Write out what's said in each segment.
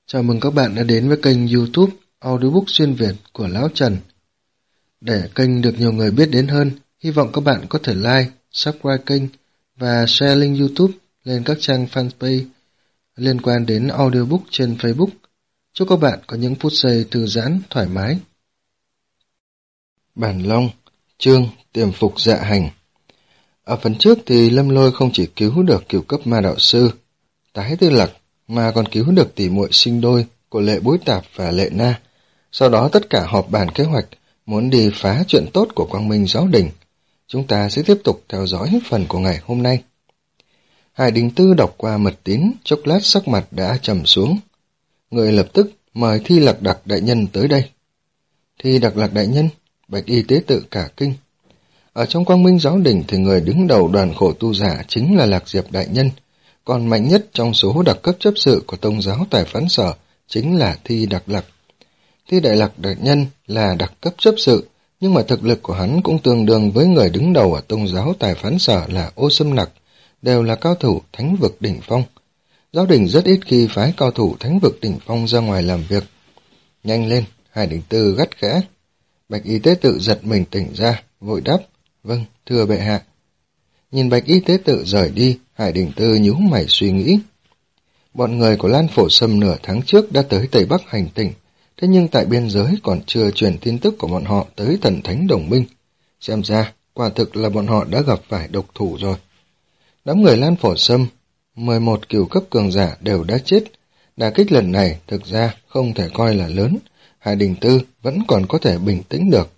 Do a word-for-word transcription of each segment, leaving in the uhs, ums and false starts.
Chào mừng các bạn đã đến với kênh YouTube Audiobook xuyên Việt của Lão Trần. Để kênh được nhiều người biết đến hơn, hy vọng các bạn có thể like, subscribe kênh và share link YouTube lên các trang fanpage liên quan đến audiobook trên Facebook. Chúc các bạn có những phút giây thư giãn, thoải mái. Bản Long, chương Tiềm phục dạ hành. Ở phần trước thì Lâm Lôi không chỉ cứu được cửu cấp ma đạo sư Tái Tư Lặc, mà còn cứu được tỷ muội sinh đôi của Lệ Bối Tạp và Lệ Na. Sau đó tất cả họp bàn kế hoạch muốn đi phá chuyện tốt của Quang Minh Giáo Đình. Chúng ta sẽ tiếp tục theo dõi phần của ngày hôm nay. Hải Đình Tư đọc qua mật tín, chốc lát sắc mặt đã trầm xuống. Người lập tức mời Thi Lặc Đặc đại nhân tới đây. Thi Đặc Lạc đại nhân, Bạch Y tế tự cả kinh. Ở trong Quang Minh Giáo Đình thì người đứng đầu đoàn khổ tu giả chính là Lạc Diệp đại nhân, còn mạnh nhất trong số đặc cấp chấp sự của Tông giáo Tài Phán Sở chính là Thi Đặc Lạc. Thi Đại Lạc đại nhân là đặc cấp chấp sự, nhưng mà thực lực của hắn cũng tương đương với người đứng đầu ở Tông giáo Tài Phán Sở là Ô Sâm Nặc, đều là cao thủ thánh vực đỉnh phong. Giáo đình rất ít khi phái cao thủ thánh vực đỉnh phong ra ngoài làm việc. Nhanh lên, Hải Đình Tư gắt gã. Bạch Y tế tự giật mình tỉnh ra, vội đáp, vâng, thưa bệ hạ. Nhìn Bạch Y tế tự rời đi, Hải Đình Tư nhíu mày suy nghĩ. Bọn người của Lan Phổ Sâm nửa tháng trước đã tới Tây Bắc hành tỉnh, thế nhưng tại biên giới còn chưa truyền tin tức của bọn họ tới thần thánh đồng minh. Xem ra, quả thực là bọn họ đã gặp phải độc thủ rồi. Đám người Lan Phổ Sâm, mười một cửu cấp cường giả đều đã chết. Đả kích lần này thực ra không thể coi là lớn, Hải Đình Tư vẫn còn có thể bình tĩnh được.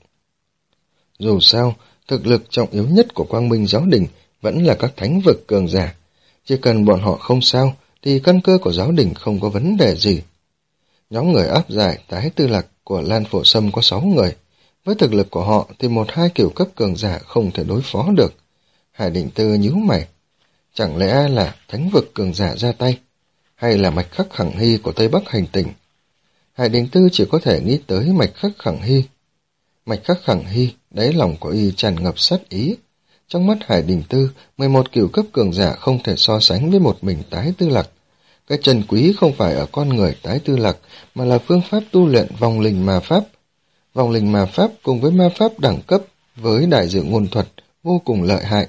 Dù sao, thực lực trọng yếu nhất của Quang Minh Giáo Đình vẫn là các thánh vực cường giả. Chỉ cần bọn họ không sao, thì căn cơ của giáo đình không có vấn đề gì. Nhóm người áp giải Tái Tư Lạc của Lan Phổ Sâm có sáu người. Với thực lực của họ thì một hai cửu cấp cường giả không thể đối phó được. Hải Đình Tư nhíu mày. Chẳng lẽ là thánh vực cường giả ra tay? Hay là Mạch Khắc Khẳng Hy của Tây Bắc hành tỉnh? Hải Đình Tư chỉ có thể nghĩ tới Mạch Khắc Khẳng Hy. Mạch Khắc Khẳng Hy, đáy lòng của y tràn ngập sát ý. Trong mắt Hải Đình Tư, mười một cửu cấp cường giả không thể so sánh với một mình Tái Tư Lạc. Cái chân quý không phải ở con người Tái Tư Lạc, mà là phương pháp tu luyện vong linh ma pháp. Vong linh ma pháp cùng với ma pháp đẳng cấp với đại dự ngôn thuật vô cùng lợi hại.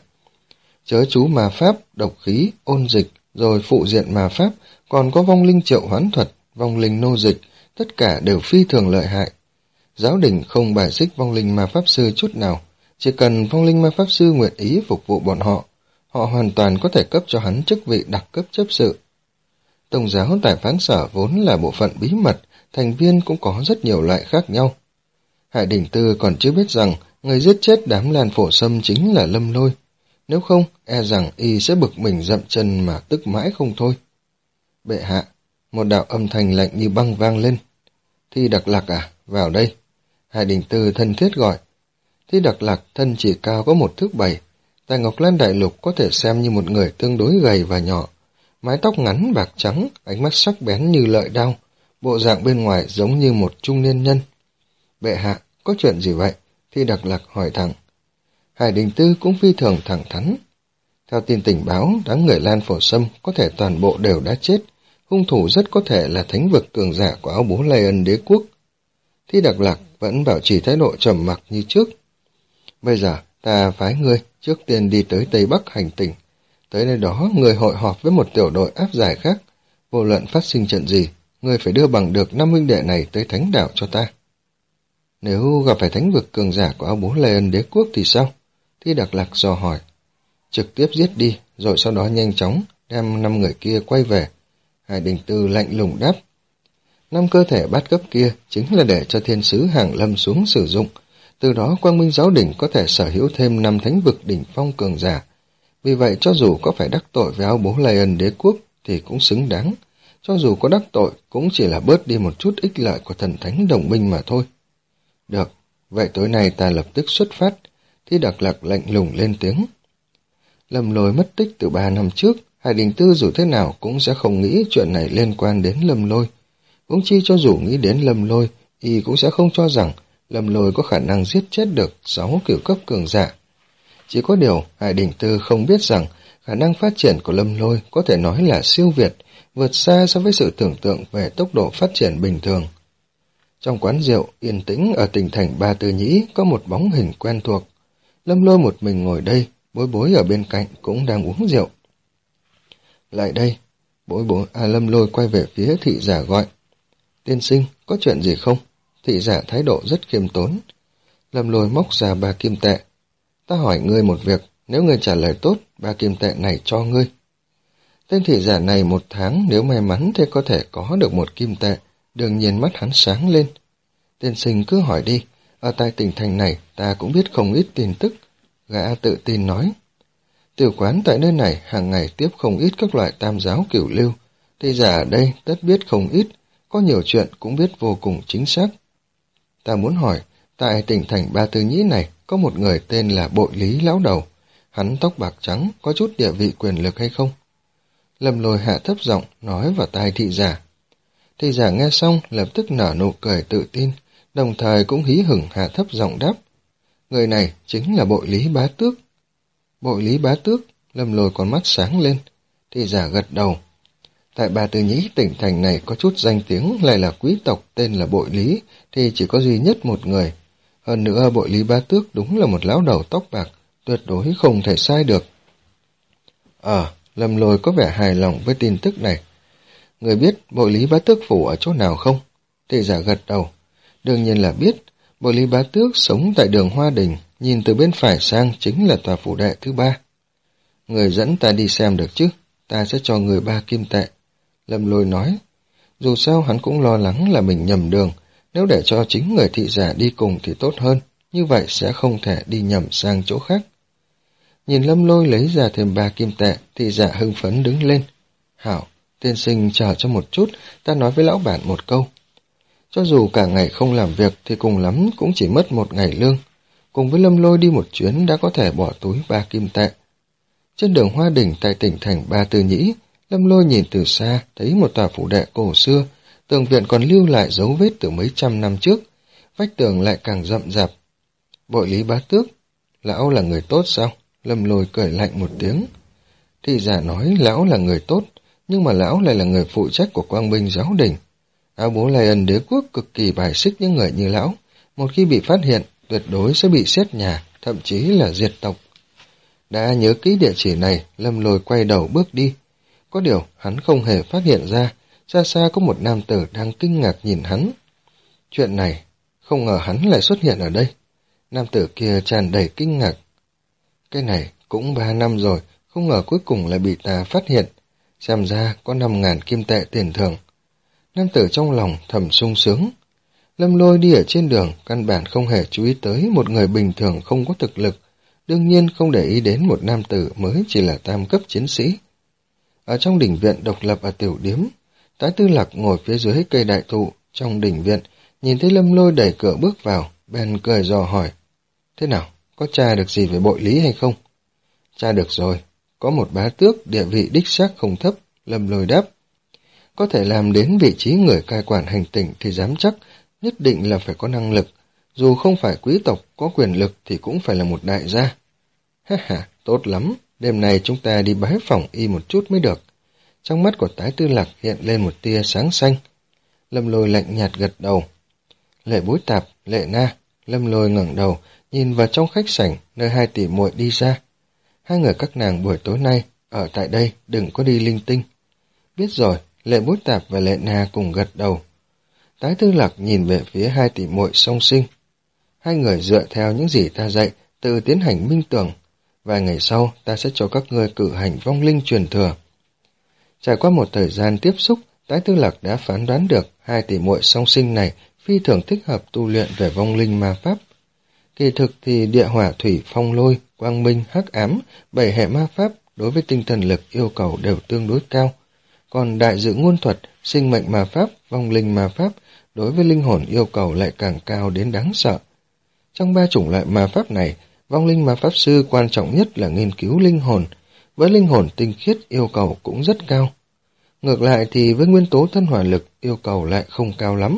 Chớ chú ma pháp, độc khí, ôn dịch, rồi phụ diện ma pháp, còn có vong linh triệu hoán thuật, vong linh nô dịch, tất cả đều phi thường lợi hại. Giáo đình không bài xích vong linh ma pháp sư chút nào. Chỉ cần vong linh ma pháp sư nguyện ý phục vụ bọn họ, họ hoàn toàn có thể cấp cho hắn chức vị đặc cấp chấp sự. Tông giáo Tài Phán Sở vốn là bộ phận bí mật, thành viên cũng có rất nhiều loại khác nhau. Hải Đình Tư còn chưa biết rằng người giết chết đám Lan Phổ Sâm chính là Lâm Lôi. Nếu không, e rằng y sẽ bực mình dậm chân mà tức mãi không thôi. Bệ hạ, một đạo âm thanh lạnh như băng vang lên. Thi Đặc Lạc à, vào đây. Hải Đình Tư thân thiết gọi. Thi Đặc Lạc thân chỉ cao có một thước bảy, tại Ngọc Lan Đại Lục có thể xem như một người tương đối gầy và nhỏ, mái tóc ngắn bạc trắng, ánh mắt sắc bén như lợi đao, bộ dạng bên ngoài giống như một trung niên nhân. Bệ hạ, có chuyện gì vậy? Thi Đặc Lạc hỏi thẳng. Hải Đình Tư cũng phi thường thẳng thắn. Theo tin tình báo, đám người Lan Phổ Sâm có thể toàn bộ đều đã chết, hung thủ rất có thể là thánh vực cường giả của áo bố Lê Ân Đế Quốc. Thi Đặc Lạc vẫn bảo trì thái độ trầm mặc như trước. Bây giờ, ta phái ngươi trước tiên đi tới Tây Bắc hành tỉnh. Tới nơi đó, ngươi hội họp với một tiểu đội áp giải khác. Vô luận phát sinh trận gì, ngươi phải đưa bằng được năm huynh đệ này tới thánh đảo cho ta. Nếu gặp phải thánh vực cường giả của áo bố Lê Ân Đế Quốc thì sao? Thi Đặc Lạc dò hỏi. Trực tiếp giết đi, rồi sau đó nhanh chóng đem năm người kia quay về. Hải Đình Tư lạnh lùng đáp. Năm cơ thể bát cấp kia chính là để cho thiên sứ Hàng Lâm xuống sử dụng. Từ đó Quang Minh Giáo Đình có thể sở hữu thêm năm thánh vực đỉnh phong cường giả. Vì vậy cho dù có phải đắc tội với áo bố Lê Ân Đế Quốc thì cũng xứng đáng. Cho dù có đắc tội cũng chỉ là bớt đi một chút ích lợi của thần thánh đồng minh mà thôi. Được, vậy tối nay ta lập tức xuất phát. Thi Đặc Lạc lạnh lùng lên tiếng. Lâm Lôi mất tích từ ba năm trước, Hải Đình Tư dù thế nào cũng sẽ không nghĩ chuyện này liên quan đến Lâm Lôi. Huống chi cho dù nghĩ đến Lâm Lôi, y cũng sẽ không cho rằng Lâm Lôi có khả năng giết chết được sáu cửu cấp cường giả. Chỉ có điều, Hải Đình Tư không biết rằng Khả năng phát triển của Lâm Lôi có thể nói là siêu việt, vượt xa so với sự tưởng tượng về tốc độ phát triển bình thường. Trong quán rượu yên tĩnh ở tỉnh thành Ba Tư Nhĩ có một bóng hình quen thuộc. Lâm Lôi một mình ngồi đây, Bối Bối ở bên cạnh cũng đang uống rượu. Lại đây, Bối Bối à Lâm Lôi quay về phía thị giả gọi. Tiên sinh, có chuyện gì không? Thị giả thái độ rất khiêm tốn. Lâm Lôi móc ra ba kim tệ. Ta hỏi ngươi một việc, nếu ngươi trả lời tốt, ba kim tệ này cho ngươi. Tên thị giả này một tháng nếu may mắn thì có thể có được một kim tệ, đương nhiên mắt hắn sáng lên. Tiên sinh cứ hỏi đi, ở tại tỉnh thành này ta cũng biết không ít tin tức. Gã tự tin nói. Tiểu quán tại nơi này hàng ngày tiếp không ít các loại tam giáo cửu lưu, thị giả ở đây tất biết không ít, có nhiều chuyện cũng biết vô cùng chính xác. Ta muốn hỏi, tại tỉnh thành Ba Tư Nhĩ này có một người tên là Bội Lý lão đầu, hắn tóc bạc trắng, có chút địa vị quyền lực hay không? Lâm Lôi hạ thấp giọng nói vào tai thị giả. Thị giả nghe xong lập tức nở nụ cười tự tin, đồng thời cũng hí hửng hạ thấp giọng đáp. Người này chính là Bội Lý Bá Tước. Bội Lý Bá Tước, Lâm Lôi con mắt sáng lên. Thị giả gật đầu. Tại Ba Tư Nhĩ tỉnh thành này có chút danh tiếng lại là quý tộc tên là Bội Lý, thì chỉ có duy nhất một người. Hơn nữa Bội Lý Bá Tước đúng là một lão đầu tóc bạc, tuyệt đối không thể sai được. Ờ, Lâm Lôi có vẻ hài lòng với tin tức này. Người biết Bội Lý Bá Tước phủ ở chỗ nào không? Thị giả gật đầu. Đương nhiên là biết, Bội Lý Bá Tước sống tại đường Hoa Đình, nhìn từ bên phải sang chính là tòa phủ đệ thứ ba. Người dẫn ta đi xem được chứ, ta sẽ cho người ba kim tệ. Lâm Lôi nói, dù sao hắn cũng lo lắng là mình nhầm đường, nếu để cho chính người thị giả đi cùng thì tốt hơn, như vậy sẽ không thể đi nhầm sang chỗ khác. Nhìn Lâm Lôi lấy ra thêm ba kim tệ, thị giả hưng phấn đứng lên. Hảo, tiên sinh chờ cho một chút, ta nói với lão bản một câu. Cho dù cả ngày không làm việc thì cùng lắm cũng chỉ mất một ngày lương. Cùng với Lâm Lôi đi một chuyến đã có thể bỏ túi ba kim tệ. Trên đường Hoa Đỉnh tại tỉnh thành Ba Tư Nhĩ, Lâm Lôi nhìn từ xa thấy một tòa phủ đệ cổ xưa, tường viện còn lưu lại dấu vết từ mấy trăm năm trước, vách tường lại càng rậm rạp. Bội Lý Bá Tước, lão là người tốt sao? Lâm Lôi cười lạnh một tiếng. Thị giả nói lão là người tốt, nhưng mà lão lại là người phụ trách của Quang Minh giáo đình. Áo bố Lai Ân đế quốc cực kỳ bài xích những người như lão, một khi bị phát hiện, tuyệt đối sẽ bị xét nhà, thậm chí là diệt tộc. Đã nhớ kỹ địa chỉ này, Lâm Lôi quay đầu bước đi. Có điều, hắn không hề phát hiện ra, xa xa có một nam tử đang kinh ngạc nhìn hắn. Chuyện này, không ngờ hắn lại xuất hiện ở đây. Nam tử kia tràn đầy kinh ngạc. Cái này cũng ba năm rồi, không ngờ cuối cùng lại bị ta phát hiện. Xem ra có năm ngàn kim tệ tiền thưởng. Nam tử trong lòng thầm sung sướng. Lâm Lôi đi ở trên đường, căn bản không hề chú ý tới một người bình thường không có thực lực. Đương nhiên không để ý đến một nam tử mới chỉ là tam cấp chiến sĩ. Ở trong đình viện độc lập ở tiểu điếm, Tái Tư Lạc ngồi phía dưới cây đại thụ trong đình viện, nhìn thấy Lâm Lôi đẩy cửa bước vào, bèn cười dò hỏi. Thế nào, có tra được gì về Bội Lý hay không? Tra được rồi, có một bá tước địa vị đích xác không thấp, Lâm Lôi đáp. Có thể làm đến vị trí người cai quản hành tỉnh thì dám chắc, nhất định là phải có năng lực. Dù không phải quý tộc có quyền lực thì cũng phải là một đại gia. Ha ha, tốt lắm, đêm nay chúng ta đi bái phỏng y một chút mới được. Trong mắt của Tái Tư Lạc hiện lên một tia sáng xanh. Lâm Lôi lạnh nhạt gật đầu. Lệ Bối Tạp, Lệ Na, Lâm Lôi ngẩng đầu, nhìn vào trong khách sảnh nơi hai tỷ muội đi ra. Hai người các nàng buổi tối nay, ở tại đây đừng có đi linh tinh. Biết rồi, Lệ Bối Tạp và Lệ Na cùng gật đầu. Tái Tư Lạc nhìn về phía hai tỷ muội song sinh. Hai người dựa theo những gì ta dạy, tự tiến hành minh tưởng. Vài ngày sau, ta sẽ cho các ngươi cử hành vong linh truyền thừa. Trải qua một thời gian tiếp xúc, Tái Tư Lạc đã phán đoán được hai tỷ muội song sinh này phi thường thích hợp tu luyện về vong linh ma pháp. Kỳ thực thì địa hỏa thủy phong lôi, quang minh, hắc ám, bảy hệ ma pháp đối với tinh thần lực yêu cầu đều tương đối cao. Còn đại dự ngôn thuật, sinh mệnh ma pháp, vong linh ma pháp đối với linh hồn yêu cầu lại càng cao đến đáng sợ. Trong ba chủng loại ma pháp này, vong linh ma pháp sư quan trọng nhất là nghiên cứu linh hồn, với linh hồn tinh khiết yêu cầu cũng rất cao. Ngược lại thì với nguyên tố thân hỏa lực yêu cầu lại không cao lắm.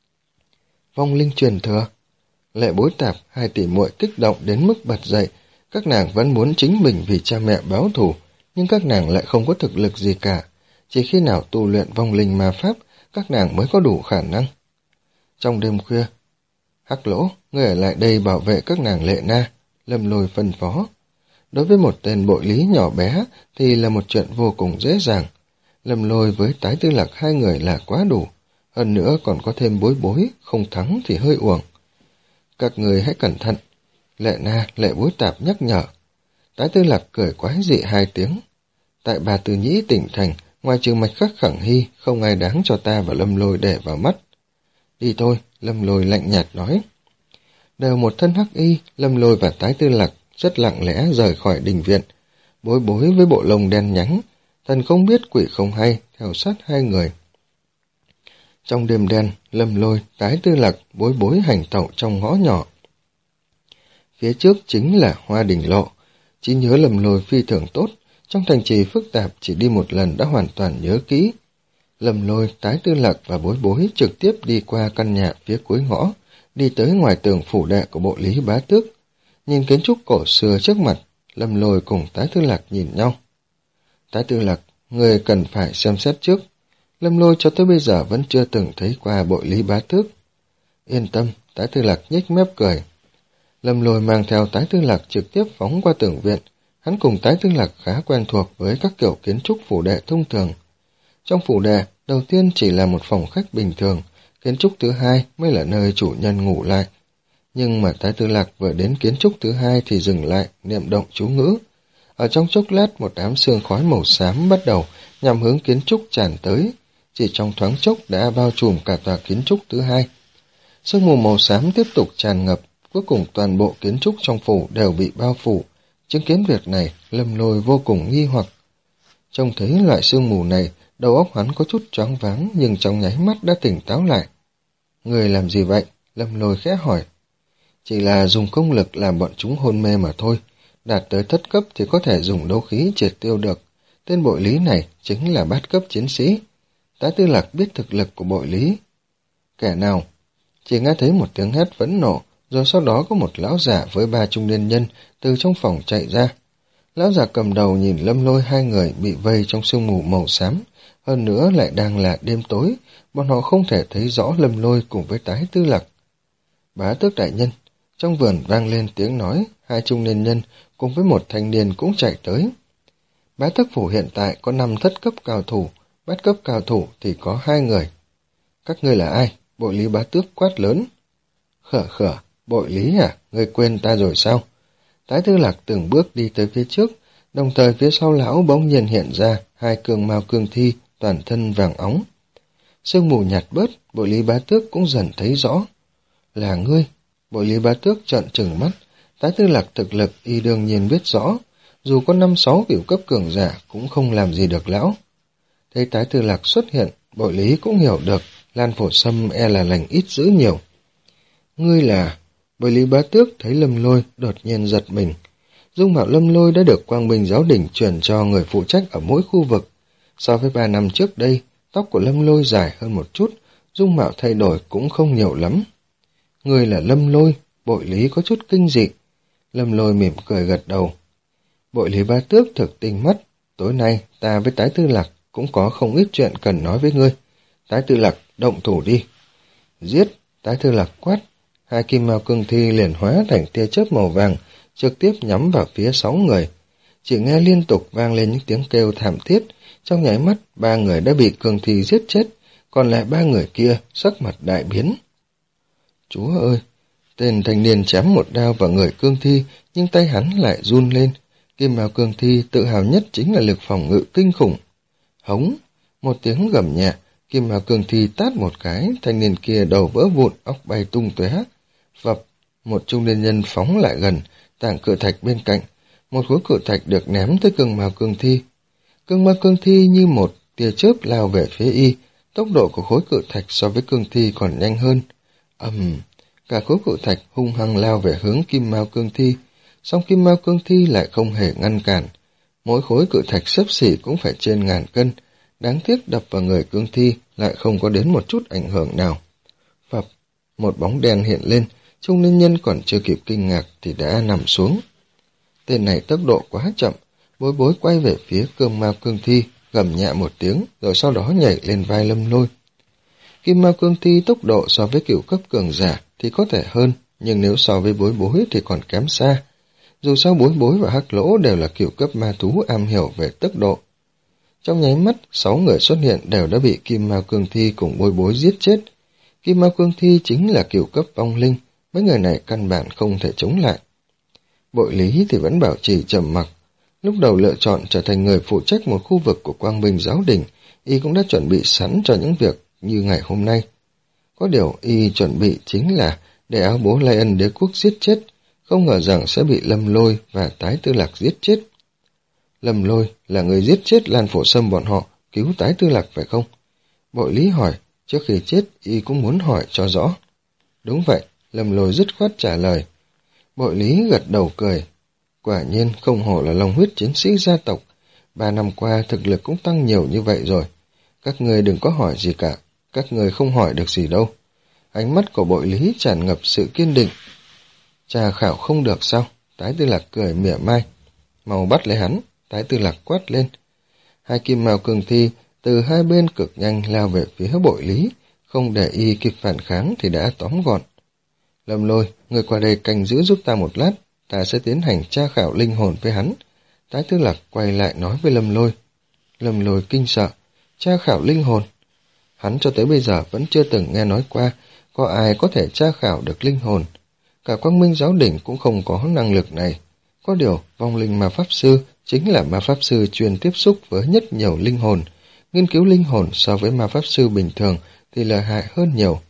Vong linh truyền thừa. Lệ Bối Tạp, hai tỷ muội kích động đến mức bật dậy, các nàng vẫn muốn chính mình vì cha mẹ báo thù, nhưng các nàng lại không có thực lực gì cả. Chỉ khi nào tu luyện vong linh ma pháp, các nàng mới có đủ khả năng. Trong đêm khuya, Hắc Lỗ, ngươi ở lại đây bảo vệ các nàng Lệ Na, Lâm Lôi phân phó. Đối với một tên bội lý nhỏ bé thì là một chuyện vô cùng dễ dàng. Lâm Lôi với Tái Tư Lạc hai người là quá đủ, hơn nữa còn có thêm Bối Bối, không thắng thì hơi uổng. Các người hãy cẩn thận, Lệ Na, Lệ Bối Tạp nhắc nhở. Tái Tư Lạc cười quái dị hai tiếng. Tại Bà Từ Nhĩ tỉnh thành, ngoài trừ Mạch Khắc Khẳng Hy, không ai đáng cho ta và Lâm Lôi để vào mắt. Đi thôi, Lâm Lôi lạnh nhạt nói. Đều một thân hắc y, Lâm Lôi và Tái Tư Lạc rất lặng lẽ rời khỏi đình viện. Bối Bối với bộ lông đen nhánh, thần không biết quỷ không hay, theo sát hai người. Trong đêm đen, Lâm Lôi, Tái Tư Lạc, Bối Bối hành tẩu trong ngõ nhỏ. Phía trước chính là Hoa Đình Lộ. Trí nhớ Lâm Lôi phi thường tốt, trong thành trì phức tạp chỉ đi một lần đã hoàn toàn nhớ kỹ. Lâm Lôi, Tái Tư Lạc và Bối Bối trực tiếp đi qua căn nhà phía cuối ngõ, đi tới ngoài tường phủ đệ của bộ Lý Bá Tước. Nhìn kiến trúc cổ xưa trước mặt, Lâm Lôi cùng Tái Tư Lạc nhìn nhau. Tái Tư Lạc, người cần phải xem xét trước. Lâm Lôi cho tới bây giờ vẫn chưa từng thấy qua bộ Lý Bá Tước. Yên tâm, Tái Tư Lạc nhếch mép cười. Lâm Lôi mang theo Tái Tư Lạc trực tiếp phóng qua tường viện. Hắn cùng Tái Tư Lạc khá quen thuộc với các kiểu kiến trúc phủ đệ thông thường. Trong phủ đệ, đầu tiên chỉ là một phòng khách bình thường, kiến trúc thứ hai mới là nơi chủ nhân ngủ lại. Nhưng mà Tái Tư Lạc vừa đến kiến trúc thứ hai thì dừng lại, niệm động chú ngữ. Ở trong chốc lát một đám sương khói màu xám bắt đầu nhằm hướng kiến trúc tràn tới, chỉ trong thoáng chốc đã bao trùm cả tòa kiến trúc thứ hai. Sương mù màu xám tiếp tục tràn ngập, cuối cùng toàn bộ kiến trúc trong phủ đều bị bao phủ. Chứng kiến việc này, Lâm Lôi vô cùng nghi hoặc. Trông thấy loại sương mù này, đầu óc hắn có chút choáng váng nhưng trong nháy mắt đã tỉnh táo lại. Người làm gì vậy? Lâm Lôi khẽ hỏi. Chỉ là dùng công lực làm bọn chúng hôn mê mà thôi. Đạt tới thất cấp thì có thể dùng đấu khí triệt tiêu được. Tên bội lý này chính là bát cấp chiến sĩ. Tái Tư Lạc biết thực lực của bội lý. Kẻ nào? Chỉ nghe thấy một tiếng hét phẫn nộ, rồi sau đó có một lão giả với ba trung niên nhân từ trong phòng chạy ra. Lão giả cầm đầu nhìn Lâm Lôi hai người bị vây trong sương mù màu xám, hơn nữa lại đang là đêm tối, bọn họ không thể thấy rõ Lâm Lôi cùng với Tái Tư Lạc. Bá Tước đại nhân, trong vườn vang lên tiếng nói, hai trung niên nhân cùng với một thanh niên cũng chạy tới. Bá Tước phủ hiện tại có năm thất cấp cao thủ, bát cấp cao thủ thì có hai người. Các ngươi là ai? Bội Lý Bá Tước quát lớn. Khở khở, Bội Lý à, ngươi quên ta rồi sao? Tái Tư Lạc từng bước đi tới phía trước, đồng thời phía sau lão bỗng nhiên hiện ra hai cường mao cương thi, toàn thân vàng óng. Sương mù nhạt bớt, Bội Lý Bá Tước cũng dần thấy rõ. Là ngươi? Bội Lý Bá Tước trợn trừng mắt. Tái Tư Lạc thực lực y đương nhiên biết rõ, dù có năm sáu cửu cấp cường giả cũng không làm gì được lão. Thấy Tái Tư Lạc xuất hiện, Bội Lý cũng hiểu được Lan Phổ Sâm e là lành ít dữ nhiều. Ngươi là... Bội Lý Bá Tước thấy Lâm Lôi đột nhiên giật mình. Dung mạo Lâm Lôi đã được Quang Minh Giáo Đình truyền cho người phụ trách ở mỗi khu vực. So với ba năm trước đây, tóc của Lâm Lôi dài hơn một chút, dung mạo thay đổi cũng không nhiều lắm. Ngươi là Lâm Lôi, Bội Lý có chút kinh dị. Lâm Lôi mỉm cười gật đầu. Bội Lý Bá Tước thực tinh mắt, tối nay ta với Tái Tư Lạc cũng có không ít chuyện cần nói với ngươi. Tái Tư Lạc, động thủ đi. Giết, Tái Tư Lạc quát. Hai kim mao cương thi liền hóa thành tia chớp màu vàng, trực tiếp nhắm vào phía sáu người. Chỉ nghe liên tục vang lên những tiếng kêu thảm thiết, trong nháy mắt ba người đã bị cương thi giết chết, còn lại ba người kia sắc mặt đại biến. Chúa ơi! Tên thanh niên chém một đao vào người cương thi, nhưng tay hắn lại run lên. Kim mao cương thi tự hào nhất chính là lực phòng ngự kinh khủng. Hống! Một tiếng gầm nhẹ, kim mao cương thi tát một cái, thanh niên kia đầu vỡ vụn, óc bay tung tóe. Vập! Một trung niên nhân phóng lại gần, tảng cự thạch bên cạnh. Một khối cự thạch được ném tới cương mao cương thi. Cương mao cương thi như một tia chớp lao về phía y, tốc độ của khối cự thạch so với cương thi còn nhanh hơn. Ầm! Um, cả khối cự thạch hung hăng lao về hướng kim mao cương thi, song kim mao cương thi lại không hề ngăn cản. Mỗi khối cự thạch xấp xỉ cũng phải trên ngàn cân, đáng tiếc đập vào người cương thi lại không có đến một chút ảnh hưởng nào. Phập! Một bóng đen hiện lên, trung niên nhân còn chưa kịp kinh ngạc thì đã nằm xuống. Tên này tốc độ quá chậm, Bối bối quay về phía Cương Mao Cương Thi, gầm nhẹ một tiếng, rồi sau đó nhảy lên vai Lâm Lôi. Kim Mao Cương Thi tốc độ so với cửu cấp cường giả thì có thể hơn, nhưng nếu so với bối bối thì còn kém xa. Dù sao bối bối và hắc lỗ đều là cửu cấp ma thú am hiểu về tốc độ. Trong nháy mắt, sáu người xuất hiện đều đã bị Kim Mao Cương Thi cùng bối bối giết chết. Kim Mao Cương Thi chính là cửu cấp vong linh, mấy người này căn bản không thể chống lại. Bội Lý thì vẫn bảo trì trầm mặc. Lúc đầu lựa chọn trở thành người phụ trách một khu vực của Quang Minh Giáo Đình, y cũng đã chuẩn bị sẵn cho những việc như ngày hôm nay. Có điều y chuẩn bị chính là để áo bố Lai Ân đế quốc giết chết, không ngờ rằng sẽ bị Lâm Lôi và Tái Tư Lạc giết chết. Lâm Lôi là người giết chết Lan Phổ Sâm bọn họ, cứu Tái Tư Lạc phải không? Bội Lý hỏi, trước khi chết y cũng muốn hỏi cho rõ. Đúng vậy, Lâm Lôi dứt khoát trả lời. Bội Lý gật đầu cười. Quả nhiên không hổ là lòng huyết chiến sĩ gia tộc, ba năm qua thực lực cũng tăng nhiều như vậy rồi. Các người đừng có hỏi gì cả, các người không hỏi được gì đâu. Ánh mắt của Bội Lý tràn ngập sự kiên định. Tra khảo không được sao? Tái Tư Lạc cười mỉa mai. Mau bắt lấy hắn, Tái Tư Lạc quát lên. Hai kim mao cường thi từ hai bên cực nhanh lao về phía Bội Lý, không để y kịp phản kháng thì đã tóm gọn. Lâm Lôi, người qua đây canh giữ giúp ta một lát, ta sẽ tiến hành tra khảo linh hồn với hắn. Tái Tư Lạc quay lại nói với Lâm Lôi. Lâm Lôi kinh sợ, tra khảo linh hồn. Hắn cho tới bây giờ vẫn chưa từng nghe nói qua có ai có thể tra khảo được linh hồn. Cả Quang Minh Giáo Đình cũng không có năng lực này. Có điều, vong linh ma pháp sư chính là ma pháp sư chuyên tiếp xúc với nhất nhiều linh hồn. Nghiên cứu linh hồn so với ma pháp sư bình thường thì lợi hại hơn nhiều.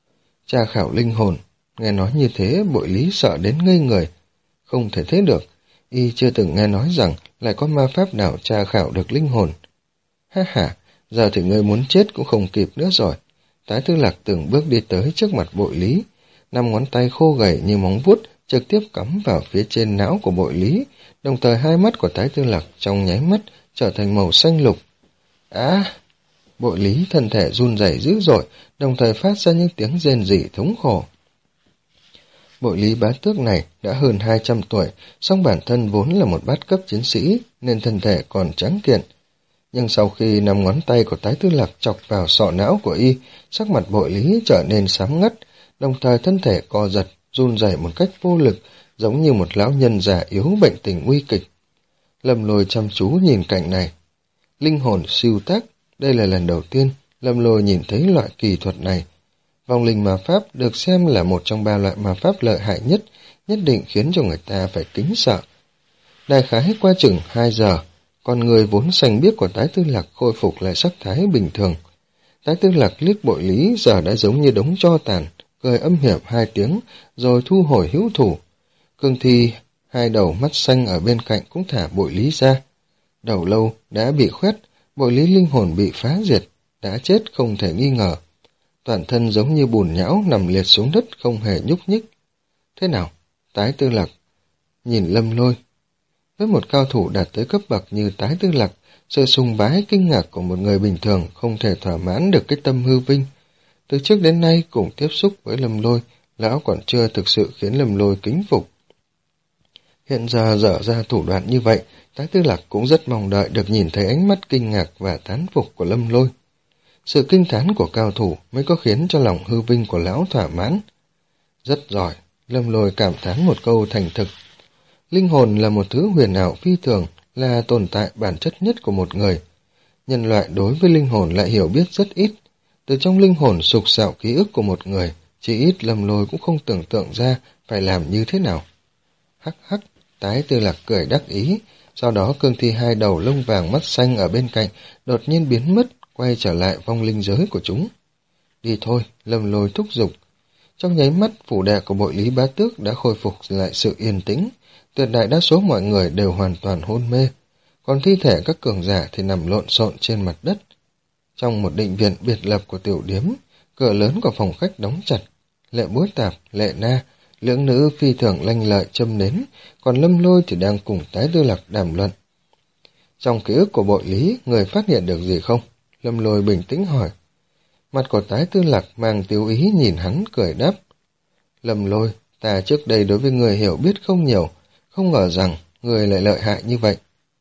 Tra khảo linh hồn, nghe nói như thế Bội Lý sợ đến ngây người. Không thể thế được, y chưa từng nghe nói rằng lại có ma pháp nào tra khảo được linh hồn. Ha ha, giờ thì ngươi muốn chết cũng không kịp nữa rồi. Tái Tư Lạc từng bước đi tới trước mặt Bội Lý, năm ngón tay khô gầy như móng vuốt trực tiếp cắm vào phía trên não của Bội Lý, đồng thời hai mắt của Tái Tư Lạc trong nháy mắt trở thành màu xanh lục. Á! Bội Lý thân thể run rẩy dữ dội, đồng thời phát ra những tiếng rên rỉ thống khổ. Bội Lý Bá Tước này đã hơn hai trăm tuổi, song bản thân vốn là một bát cấp chiến sĩ nên thân thể còn trắng kiện. Nhưng sau khi nắm ngón tay của Tái Tư Lạc chọc vào sọ não của y, sắc mặt Bội Lý trở nên xám ngắt, đồng thời thân thể co giật, run rẩy một cách vô lực, giống như một lão nhân già yếu bệnh tình nguy kịch. Lâm Lôi chăm chú nhìn cảnh này. Linh hồn siêu tác, đây là lần đầu tiên Lâm Lôi nhìn thấy loại kỳ thuật này. Vong linh ma pháp được xem là một trong ba loại ma pháp lợi hại nhất, nhất định khiến cho người ta phải kính sợ. Đại khái qua chừng hai giờ, con người vốn xanh biếc của Tái Tư Lạc khôi phục lại sắc thái bình thường. Tái Tư Lạc liếc Bội Lý giờ đã giống như đống tro tàn, cười âm hiểm hai tiếng, rồi thu hồi hữu thủ. Cương Thi, hai đầu mắt xanh ở bên cạnh cũng thả Bội Lý ra. Đầu lâu đã bị khoét, Bội Lý linh hồn bị phá diệt, đã chết không thể nghi ngờ. Toàn thân giống như bùn nhão nằm liệt xuống đất không hề nhúc nhích. Thế nào? Tái Tư Lạc nhìn Lâm Lôi. Với một cao thủ đạt tới cấp bậc như Tái Tư Lạc, sự sùng bái kinh ngạc của một người bình thường không thể thỏa mãn được cái tâm hư vinh. Từ trước đến nay cùng tiếp xúc với Lâm Lôi, lão còn chưa thực sự khiến Lâm Lôi kính phục. Hiện giờ dở ra thủ đoạn như vậy, Tái Tư Lạc cũng rất mong đợi được nhìn thấy ánh mắt kinh ngạc và thán phục của Lâm Lôi. Sự kinh thán của cao thủ mới có khiến cho lòng hư vinh của lão thỏa mãn. Rất giỏi, Lâm Lôi cảm thán một câu thành thực. Linh hồn là một thứ huyền ảo phi thường, là tồn tại bản chất nhất của một người. Nhân loại đối với linh hồn lại hiểu biết rất ít. Từ trong linh hồn sục sạo ký ức của một người, chỉ ít Lâm Lôi cũng không tưởng tượng ra phải làm như thế nào. Hắc hắc, Tái Tư Lạc cười đắc ý, sau đó Cương Thi hai đầu lông vàng mắt xanh ở bên cạnh đột nhiên biến mất, quay trở lại vong linh giới của chúng. Đi thôi, Lâm Lôi thúc giục. Trong nháy mắt, phủ đệ của Bội Lý Bá Tước đã khôi phục lại sự yên tĩnh, tuyệt đại đa số mọi người đều hoàn toàn hôn mê, còn thi thể các cường giả thì nằm lộn xộn trên mặt đất. Trong một định viện biệt lập của tiểu điếm, cửa lớn của phòng khách đóng chặt, Lệ Bối Tạp, Lệ Na, lưỡng nữ phi thường lanh lợi châm nến, còn Lâm Lôi thì đang cùng Tái Tư Lạc đàm luận. Trong ký ức của Bội Lý, người phát hiện được gì không? Lâm Lôi bình tĩnh hỏi. Mặt của Tái Tư Lạc mang tiêu ý nhìn hắn cười đáp. Lâm Lôi, ta trước đây đối với người hiểu biết không nhiều, không ngờ rằng người lại lợi hại như vậy.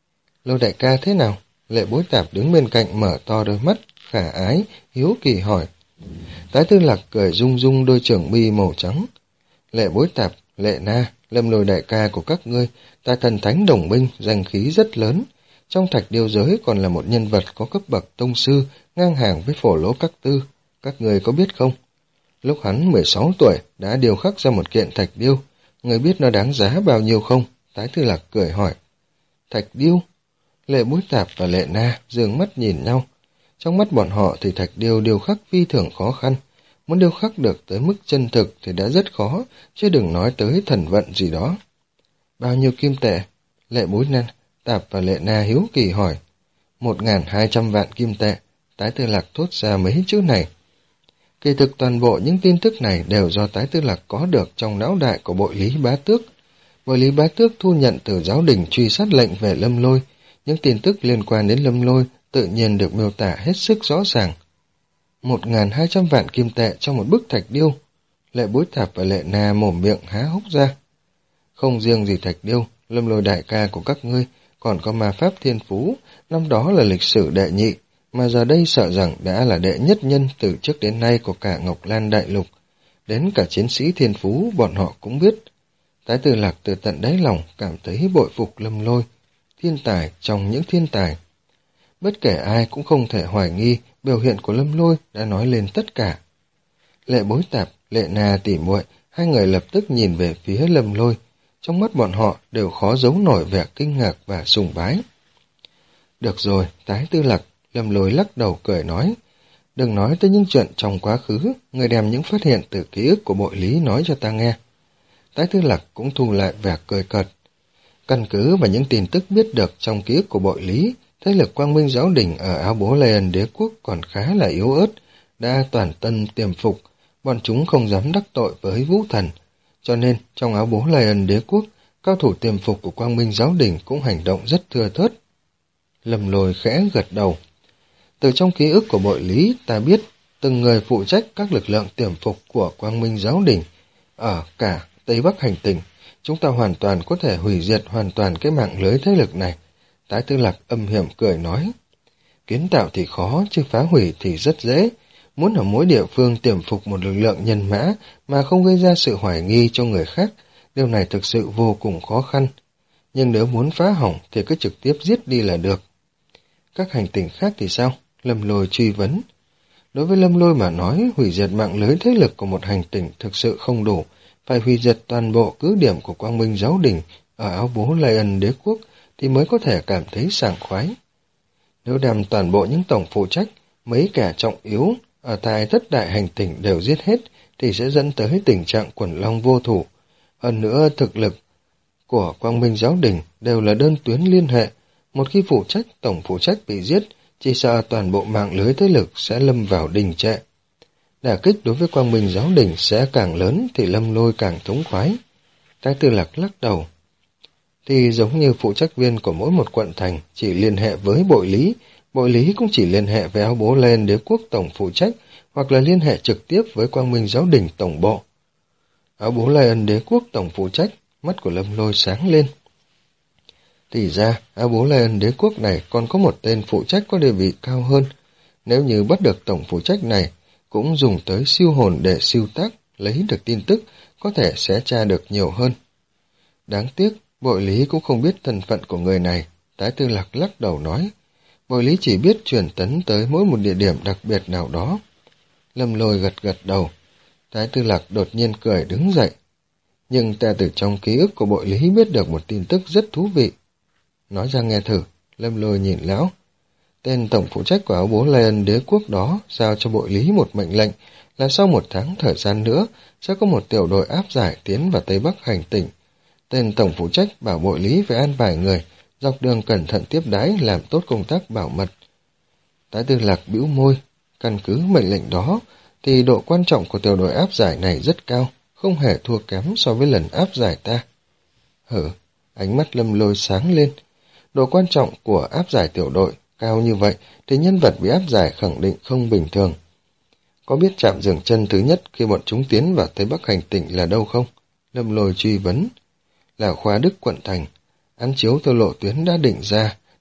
Lôi đại ca thế nào? Lệ Bối Tạp đứng bên cạnh mở to đôi mắt, khả ái, hiếu kỳ hỏi. Tái Tư Lạc cười rung rung đôi trưởng mi màu trắng. Lệ Bối Tạp, Lệ Na, Lâm Lôi đại ca của các ngươi, ta thần thánh đồng minh, danh khí rất lớn. Trong Thạch Điêu giới còn là một nhân vật có cấp bậc tông sư, ngang hàng với Phổ Lỗ Các Tư. Các người có biết không? Lúc hắn mười sáu tuổi đã điều khắc ra một kiện thạch điêu. Người biết nó đáng giá bao nhiêu không? Tái Tư Lạc cười hỏi. Thạch điêu? Lệ Bối Tạp và Lệ Na dường mắt nhìn nhau. Trong mắt bọn họ thì thạch điêu điêu khắc phi thường khó khăn. Muốn điêu khắc được tới mức chân thực thì đã rất khó, chứ đừng nói tới thần vận gì đó. Bao nhiêu kim tệ? Lệ Bối Na, Tạp và Lệ Na hiếu kỳ hỏi. Một ngàn hai trăm vạn kim tệ. Tái Tư Lạc thốt ra mấy chữ này. Kỳ thực toàn bộ những tin tức này đều do Tái Tư Lạc có được trong não đại của Bội Lý Bá Tước. Bội Lý Bá Tước thu nhận từ giáo đình truy sát lệnh về Lâm Lôi. Những tin tức liên quan đến Lâm Lôi tự nhiên được miêu tả hết sức rõ ràng. Một ngàn hai trăm vạn kim tệ trong một bức thạch điêu. Lệ Bối Tạp và Lệ Na mồm miệng há hốc ra. Không riêng gì thạch điêu, Lâm Lôi đại ca của các ngươi còn có ma pháp thiên phú, năm đó là lịch sử đệ nhị, mà giờ đây sợ rằng đã là đệ nhất nhân từ trước đến nay của cả Ngọc Lan Đại Lục. Đến cả chiến sĩ thiên phú bọn họ cũng biết. Tái Tư Lạc từ tận đáy lòng cảm thấy bội phục Lâm Lôi, thiên tài trong những thiên tài. Bất kể ai cũng không thể hoài nghi biểu hiện của Lâm Lôi đã nói lên tất cả. Lệ Bối Tạp, Lệ Na tỉ muội, hai người lập tức nhìn về phía Lâm Lôi. Trong mắt bọn họ đều khó giấu nổi vẻ kinh ngạc và sùng bái. Được rồi, Tái Tư Lạc, Lâm Lôi lắc đầu cười nói. Đừng nói tới những chuyện trong quá khứ, người đem những phát hiện từ ký ức của Bội Lý nói cho ta nghe. Tái Tư Lạc cũng thu lại vẻ cười cợt. Căn cứ vào những tin tức biết được trong ký ức của Bội Lý, thế lực Quang Minh Giáo Đình ở Áo Bố Lion Đế Quốc còn khá là yếu ớt, đã toàn tân tiềm phục, bọn chúng không dám đắc tội với Vũ Thần. Cho nên, trong Áo Bố Lion Đế Quốc, cao thủ tiềm phục của Quang Minh Giáo Đình cũng hành động rất thưa thớt. Lâm Lôi khẽ gật đầu. Từ trong ký ức của Bội Lý, ta biết từng người phụ trách các lực lượng tiềm phục của Quang Minh Giáo Đình ở cả Tây Bắc hành tinh. Chúng ta hoàn toàn có thể hủy diệt hoàn toàn cái mạng lưới thế lực này. Tái Tư Lạc âm hiểm cười nói. Kiến tạo thì khó, chứ phá hủy thì rất dễ. Muốn ở mỗi địa phương tiềm phục một lực lượng nhân mã mà không gây ra sự hoài nghi cho người khác, điều này thực sự vô cùng khó khăn. Nhưng nếu muốn phá hỏng thì cứ trực tiếp giết đi là được. Các hành tinh khác thì sao? Lâm Lôi truy vấn. Đối với Lâm Lôi mà nói, hủy diệt mạng lưới thế lực của một hành tinh thực sự không đủ, phải hủy diệt toàn bộ cứ điểm của Quang Minh Giáo Đình ở Áo Bố Lion Đế Quốc thì mới có thể cảm thấy sảng khoái. Nếu đem toàn bộ những tổng phụ trách, mấy kẻ trọng yếu ở tại thất đại hành tinh đều giết hết thì sẽ dẫn tới tình trạng quần long vô thủ. Hơn nữa, thực lực của Quang Minh Giáo Đình đều là đơn tuyến liên hệ. Một khi phụ trách, tổng phụ trách bị giết, chỉ sợ toàn bộ mạng lưới thế lực sẽ lâm vào đình trệ. Đả kích đối với Quang Minh Giáo Đình sẽ càng lớn thì Lâm Lôi càng thống khoái. Tái Tư Lạc lắc đầu. Thì giống như phụ trách viên của mỗi một quận thành chỉ liên hệ với Bội Lý, Bội Lý cũng chỉ liên hệ với Áo Bố Lion Đế Quốc tổng phụ trách, hoặc là liên hệ trực tiếp với Quang Minh Giáo Đình tổng bộ. Áo Bố Lion Đế Quốc tổng phụ trách, mắt của Lâm Lôi sáng lên. Thì ra, Áo Bố Lion Đế Quốc này còn có một tên phụ trách có địa vị cao hơn. Nếu như bắt được tổng phụ trách này, cũng dùng tới siêu hồn để siêu tác, lấy được tin tức, có thể sẽ tra được nhiều hơn. Đáng tiếc, Bội Lý cũng không biết thân phận của người này. Tái Tư Lạc lắc đầu nói. Bội Lý chỉ biết truyền tấn tới mỗi một địa điểm đặc biệt nào đó. Lâm Lôi gật gật đầu. Tái Tư Lạc đột nhiên cười đứng dậy. Nhưng ta từ trong ký ức của Bội Lý biết được một tin tức rất thú vị. Nói ra nghe thử. Lâm Lôi nhìn lão. Tên tổng phụ trách của Áo Bố Lion Đế Quốc đó giao cho Bội Lý một mệnh lệnh là sau một tháng thời gian nữa sẽ có một tiểu đội áp giải tiến vào Tây Bắc hành tinh. Tên tổng phụ trách bảo Bội Lý phải an bài người, dọc đường cẩn thận tiếp đái làm tốt công tác bảo mật. Tái Tư Lạc bĩu môi, căn cứ mệnh lệnh đó thì độ quan trọng của tiểu đội áp giải này rất cao, không hề thua kém so với lần áp giải ta. Hử, ánh mắt Lâm Lôi sáng lên. Độ quan trọng của áp giải tiểu đội cao như vậy thì nhân vật bị áp giải khẳng định không bình thường. Có biết chạm dừng chân thứ nhất khi bọn chúng tiến vào Tây Bắc hành tinh là đâu không? Lâm Lôi truy vấn. Là Khoa Đức quận thành. Án chiếu theo lộ tuyến đã định ra,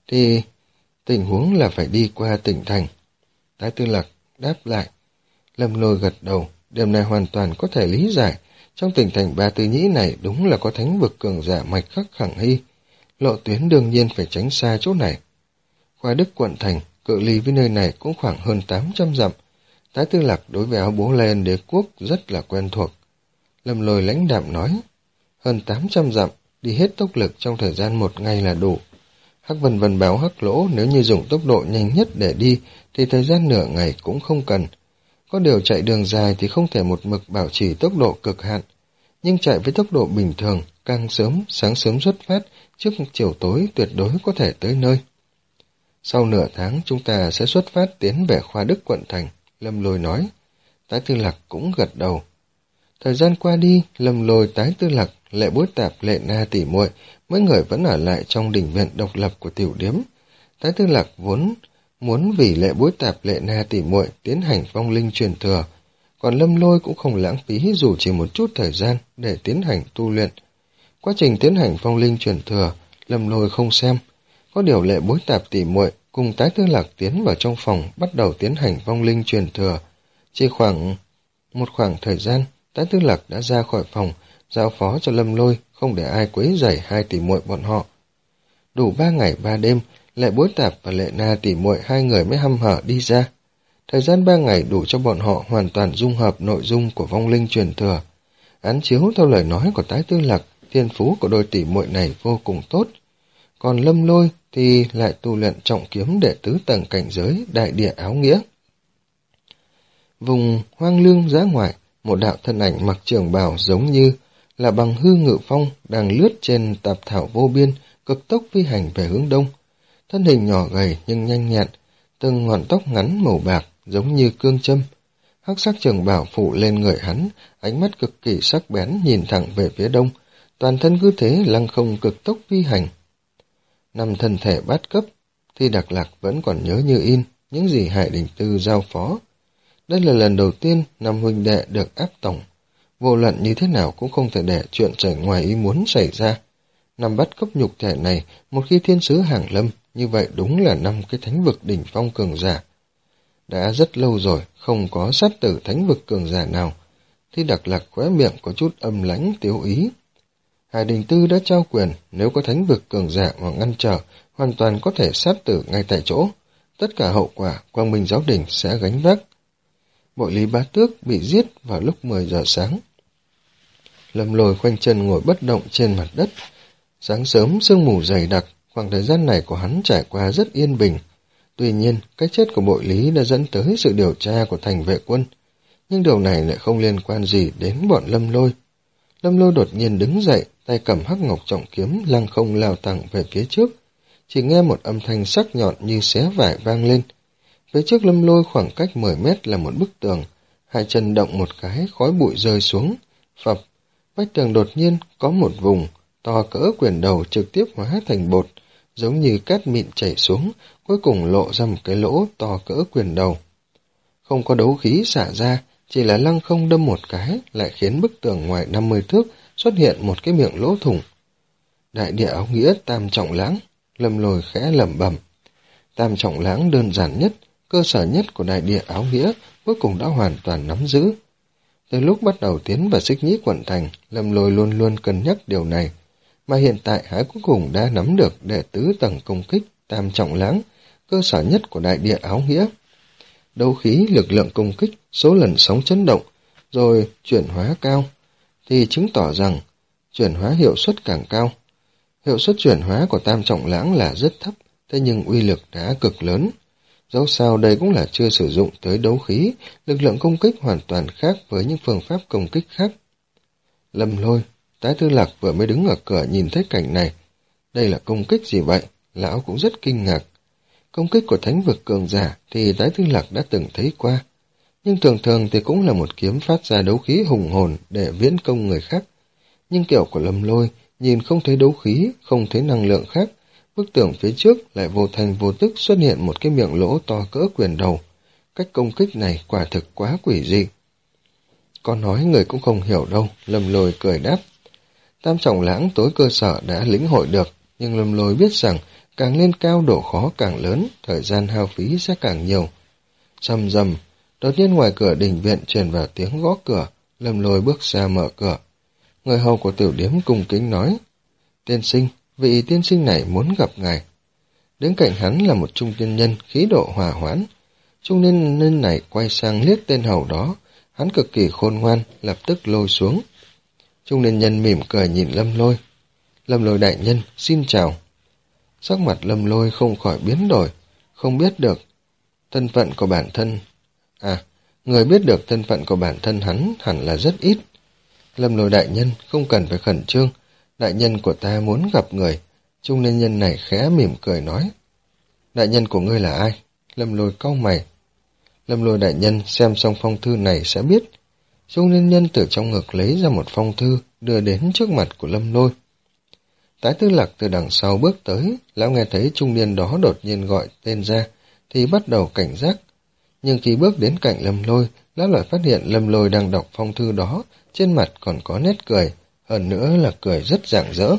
thì tình huống là phải đi qua tỉnh thành. Thái Tư Lạc đáp lại. Lâm Lôi gật đầu, điểm này hoàn toàn có thể lý giải. Trong tỉnh thành Ba Tư Nhĩ này đúng là có thánh vực cường giả mạch khắc khẳng hy. Lộ tuyến đương nhiên phải tránh xa chỗ này. Khoa Đức quận thành, cự ly với nơi này cũng khoảng hơn tám trăm dặm. Thái Tư Lạc đối với áo bố Lai Ân Đế quốc rất là quen thuộc. Lâm Lôi lãnh đạm nói, hơn tám trăm dặm, đi hết tốc lực trong thời gian một ngày là đủ. Hắc Vân Vân báo Hắc Lỗ nếu như dùng tốc độ nhanh nhất để đi thì thời gian nửa ngày cũng không cần. Có điều chạy đường dài thì không thể một mực bảo trì tốc độ cực hạn, nhưng chạy với tốc độ bình thường, càng sớm, sáng sớm xuất phát, trước chiều tối tuyệt đối có thể tới nơi. Sau nửa tháng chúng ta sẽ xuất phát tiến về Khoa Đức quận thành, Lâm Lôi nói. Tái Tư Lạc cũng gật đầu. Thời gian qua đi, Lâm Lôi, Tái Tư Lạc, Lệ Bối Tạp, Lệ Na tỉ muội, mấy người vẫn ở lại trong đình viện độc lập của tiểu điếm. Tái Tư Lạc vốn muốn vì Lệ Bối Tạp, Lệ Na tỉ muội tiến hành vong linh truyền thừa, còn Lâm Lôi cũng không lãng phí dù chỉ một chút thời gian để tiến hành tu luyện. Quá trình tiến hành vong linh truyền thừa, Lâm Lôi không xem. Có điều Lệ Bối Tạp tỉ muội cùng Tái Tư Lạc tiến vào trong phòng bắt đầu tiến hành vong linh truyền thừa. Chỉ khoảng một khoảng thời gian, Tái Tư Lạc đã ra khỏi phòng, giao phó cho Lâm Lôi không để ai quấy rầy hai tỷ muội bọn họ. Đủ ba ngày ba đêm, Lệ Bối Tạp và Lệ Na tỷ muội hai người mới hăm hở đi ra. Thời gian ba ngày đủ cho bọn họ hoàn toàn dung hợp nội dung của vong linh truyền thừa. Án chiếu theo lời nói của Tái Tư Lạc, thiên phú của đôi tỷ muội này vô cùng tốt. Còn Lâm Lôi thì lại tu luyện trọng kiếm đệ tứ tầng cảnh giới đại địa áo nghĩa. Vùng hoang lương dã ngoại, một đạo thân ảnh mặc trường bào giống như là bằng hư ngự phong đang lướt trên tạp thảo vô biên, cực tốc phi hành về hướng đông. Thân hình nhỏ gầy nhưng nhanh nhẹn, từng ngọn tóc ngắn màu bạc giống như cương châm. Hắc sắc trường bào phủ lên người hắn, ánh mắt cực kỳ sắc bén nhìn thẳng về phía đông, toàn thân cứ thế lăng không cực tốc phi hành. Năm thân thể bát cấp, thì Đặc Lạc vẫn còn nhớ như in những gì Hải Đình Tư giao phó. Đây là lần đầu tiên năm huynh đệ được áp tổng. Vô luận như thế nào cũng không thể để chuyện xảy ngoài ý muốn xảy ra. Năm bắt cấp nhục thể này, một khi thiên sứ hàng lâm, như vậy đúng là năm cái thánh vực đỉnh phong cường giả. Đã rất lâu rồi, không có sát tử thánh vực cường giả nào. Thì Đặc Lạc khóe miệng có chút âm lãnh tiếu ý. Hải Đình Tư đã trao quyền, nếu có thánh vực cường giả mà ngăn trở, hoàn toàn có thể sát tử ngay tại chỗ. Tất cả hậu quả, Quang Minh Giáo Đình sẽ gánh vác. Bội Lý Bá Tước bị giết vào lúc mười giờ sáng. Lâm Lôi khoanh chân ngồi bất động trên mặt đất. Sáng sớm sương mù dày đặc, khoảng thời gian này của hắn trải qua rất yên bình. Tuy nhiên, cái chết của Bội Lý đã dẫn tới sự điều tra của thành vệ quân. Nhưng điều này lại không liên quan gì đến bọn Lâm Lôi. Lâm Lôi đột nhiên đứng dậy, tay cầm hắc ngọc trọng kiếm lăng không lao thẳng về phía trước. Chỉ nghe một âm thanh sắc nhọn như xé vải vang lên. Phía trước Lâm Lôi khoảng cách mười mét là một bức tường. Hai chân động một cái, khói bụi rơi xuống. Phập, vách tường đột nhiên có một vùng to cỡ quyền đầu trực tiếp hóa thành bột, giống như cát mịn chảy xuống, cuối cùng lộ ra một cái lỗ to cỡ quyền đầu. Không có đấu khí xả ra, chỉ là lăng không đâm một cái, lại khiến bức tường ngoài năm mươi thước xuất hiện một cái miệng lỗ thủng. Đại địa áo nghĩa tam trọng lãng, Lâm Lôi khẽ lẩm bẩm. Tam trọng lãng đơn giản nhất, cơ sở nhất của đại địa áo nghĩa cuối cùng đã hoàn toàn nắm giữ. Từ lúc bắt đầu tiến vào Xích Nhĩ quận thành, Lâm Lôi luôn luôn cân nhắc điều này, mà hiện tại hắn cuối cùng đã nắm được đệ tứ tầng công kích tam trọng lãng, cơ sở nhất của đại địa áo nghĩa. Đấu khí, lực lượng công kích, số lần sóng chấn động, rồi chuyển hóa cao, thì chứng tỏ rằng chuyển hóa hiệu suất càng cao. Hiệu suất chuyển hóa của tam trọng lãng là rất thấp, thế nhưng uy lực đã cực lớn. Dẫu sao đây cũng là chưa sử dụng tới đấu khí, lực lượng công kích hoàn toàn khác với những phương pháp công kích khác. Lâm Lôi, Tái Tư Lạc vừa mới đứng ở cửa nhìn thấy cảnh này. Đây là công kích gì vậy? Lão cũng rất kinh ngạc. Công kích của thánh vực cường giả thì Tái Tư Lạc đã từng thấy qua. Nhưng thường thường thì cũng là một kiếm phát ra đấu khí hùng hồn để viễn công người khác. Nhưng kiểu của Lâm Lôi, nhìn không thấy đấu khí, không thấy năng lượng khác. Bức tường phía trước lại vô thành vô tức xuất hiện một cái miệng lỗ to cỡ quyền đầu. Cách công kích này quả thực quá quỷ dị. Con nói người cũng không hiểu đâu, Lâm Lôi cười đáp. Tam trọng lãng tối cơ sở đã lĩnh hội được, nhưng Lâm Lôi biết rằng càng lên cao độ khó càng lớn, thời gian hao phí sẽ càng nhiều. Rầm rầm, đột nhiên ngoài cửa đình viện truyền vào tiếng gõ cửa, Lâm Lôi bước ra mở cửa. Người hầu của tiểu điếm cung kính nói, tiên sinh, vị tiên sinh này muốn gặp ngài. Đứng cạnh hắn là một trung niên nhân khí độ hòa hoãn. Trung niên nhân này quay sang liếc tên hầu đó, hắn cực kỳ khôn ngoan, lập tức lôi xuống. Trung niên nhân mỉm cười nhìn Lâm Lôi. Lâm Lôi đại nhân, xin chào. Sắc mặt Lâm Lôi không khỏi biến đổi, không biết được thân phận của bản thân. À, người biết được thân phận của bản thân hắn hẳn là rất ít. Lâm Lôi đại nhân, không cần phải khẩn trương, đại nhân của ta muốn gặp người. Trung niên nhân này khẽ mỉm cười nói. Đại nhân của ngươi là ai? Lâm Lôi cau mày. Lâm Lôi đại nhân xem xong phong thư này sẽ biết. Trung niên nhân từ trong ngực lấy ra một phong thư, đưa đến trước mặt của Lâm Lôi. Tái Tư Lạc từ đằng sau bước tới, lão nghe thấy trung niên đó đột nhiên gọi tên ra, thì bắt đầu cảnh giác. Nhưng khi bước đến cạnh Lâm Lôi, lão lại phát hiện Lâm Lôi đang đọc phong thư đó, trên mặt còn có nét cười, hơn nữa là cười rất rạng rỡ.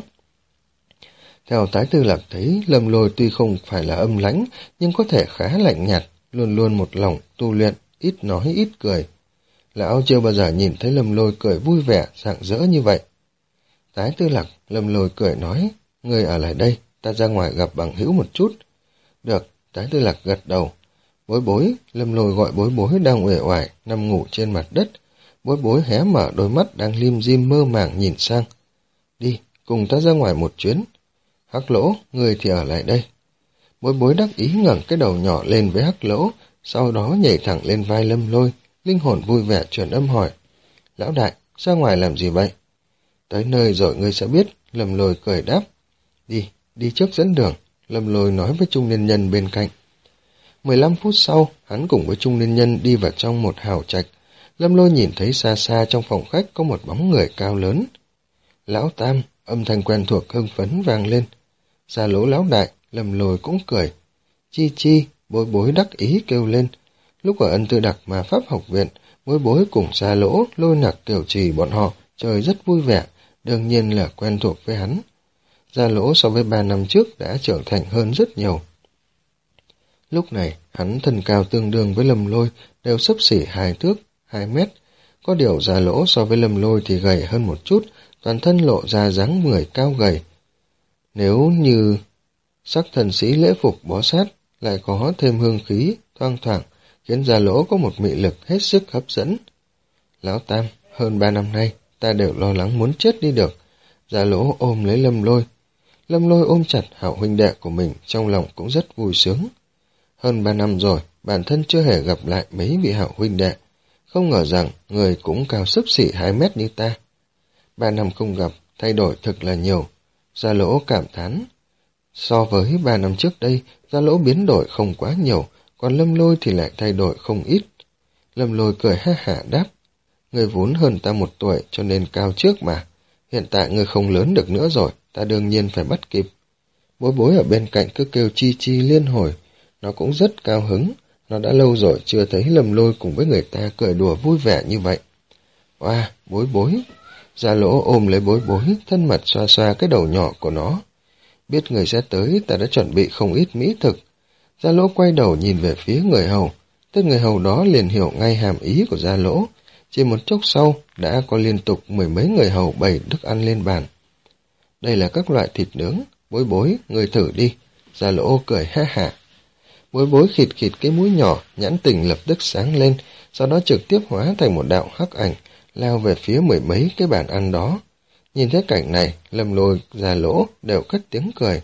Theo Tái Tư Lạc thấy, Lâm Lôi tuy không phải là âm lãnh, nhưng có thể khá lạnh nhạt, luôn luôn một lòng, tu luyện, ít nói ít cười. Lão chưa bao giờ nhìn thấy Lâm Lôi cười vui vẻ, rạng rỡ như vậy. Tái Tư Lạc, Lâm Lôi cười nói, ngươi ở lại đây, ta ra ngoài gặp bằng hữu một chút. Được, Tái Tư Lạc gật đầu. Bối bối, Lâm Lôi gọi bối bối đang uể oải, nằm ngủ trên mặt đất. Bối bối hé mở đôi mắt đang lim dim mơ màng nhìn sang. Đi, cùng ta ra ngoài một chuyến. Hắc Lỗ, ngươi thì ở lại đây. Bối bối đắc ý ngẩng cái đầu nhỏ lên với Hắc Lỗ, sau đó nhảy thẳng lên vai Lâm Lôi, linh hồn vui vẻ truyền âm hỏi. Lão đại, ra ngoài làm gì vậy? Tới nơi rồi ngươi sẽ biết, Lâm Lôi cười đáp. Đi, đi trước dẫn đường, Lâm Lôi nói với trung niên nhân bên cạnh. mười lăm phút sau, hắn cùng với trung niên nhân đi vào trong một hào trạch. Lâm Lôi nhìn thấy xa xa trong phòng khách có một bóng người cao lớn. Lão Tam, âm thanh quen thuộc hưng phấn vang lên. Gia Lỗ lão đại, Lâm Lôi cũng cười. Chi chi, bối bối đắc ý kêu lên. Lúc ở Ân Tư Đặc mà Pháp học viện, bối bối cùng Gia Lỗ, Lôi Nặc Tiểu Trì bọn họ chơi rất vui vẻ, đương nhiên là quen thuộc với hắn. Gia Lỗ so với ba năm trước đã trưởng thành hơn rất nhiều. Lúc này, hắn thân cao tương đương với Lâm Lôi, đều xấp xỉ hai thước, hai mét. Có điều Gia Lỗ so với Lâm Lôi thì gầy hơn một chút, toàn thân lộ ra dáng người cao gầy. Nếu như sắc thần sĩ lễ phục bó sát, lại có thêm hương khí, thoang thoảng, khiến Gia Lỗ có một mị lực hết sức hấp dẫn. Lão Tam, hơn ba năm nay, ta đều lo lắng muốn chết đi được. Gia Lỗ ôm lấy Lâm Lôi. Lâm Lôi ôm chặt hảo huynh đệ của mình, trong lòng cũng rất vui sướng. Hơn ba năm rồi, bản thân chưa hề gặp lại mấy vị hảo huynh đệ. Không ngờ rằng người cũng cao xấp xỉ hai mét như ta. Ba năm không gặp, thay đổi thực là nhiều. Gia Lỗ cảm thán. So với ba năm trước đây, Gia Lỗ biến đổi không quá nhiều, còn Lâm Lôi thì lại thay đổi không ít. Lâm Lôi cười ha hả đáp. Người vốn hơn ta một tuổi cho nên cao trước mà. Hiện tại người không lớn được nữa rồi, ta đương nhiên phải bắt kịp. Bối bối ở bên cạnh cứ kêu chi chi liên hồi. Nó cũng rất cao hứng. Nó đã lâu rồi chưa thấy Lâm Lôi cùng với người ta cười đùa vui vẻ như vậy. Oa, wow, bối bối. Gia Lỗ ôm lấy bối bối, thân mật xoa xoa cái đầu nhỏ của nó. Biết người sẽ tới, ta đã chuẩn bị không ít mỹ thực. Gia Lỗ quay đầu nhìn về phía người hầu. Tên người hầu đó liền hiểu ngay hàm ý của Gia Lỗ. Chỉ một chốc sau, đã có liên tục mười mấy người hầu bày thức ăn lên bàn. Đây là các loại thịt nướng. Bối bối, người thử đi. Gia Lỗ cười ha hả. Bối bối khịt khịt cái mũi nhỏ, nhãn tình lập tức sáng lên, sau đó trực tiếp hóa thành một đạo hắc ảnh, lao về phía mười mấy cái bàn ăn đó. Nhìn thấy cảnh này, Lâm Lôi, Gia Lỗ đều cất tiếng cười.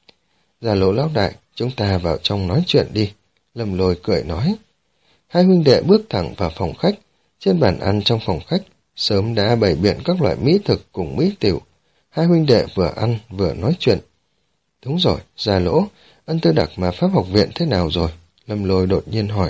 Gia Lỗ lão đại, chúng ta vào trong nói chuyện đi. Lâm Lôi cười nói. Hai huynh đệ bước thẳng vào phòng khách. Trên bàn ăn trong phòng khách, sớm đã bày biện các loại mỹ thực cùng mỹ tiểu. Hai huynh đệ vừa ăn vừa nói chuyện. Đúng rồi, Gia Lỗ, Ân Tư Đặc mà Pháp học viện thế nào rồi? Lâm Lôi đột nhiên hỏi.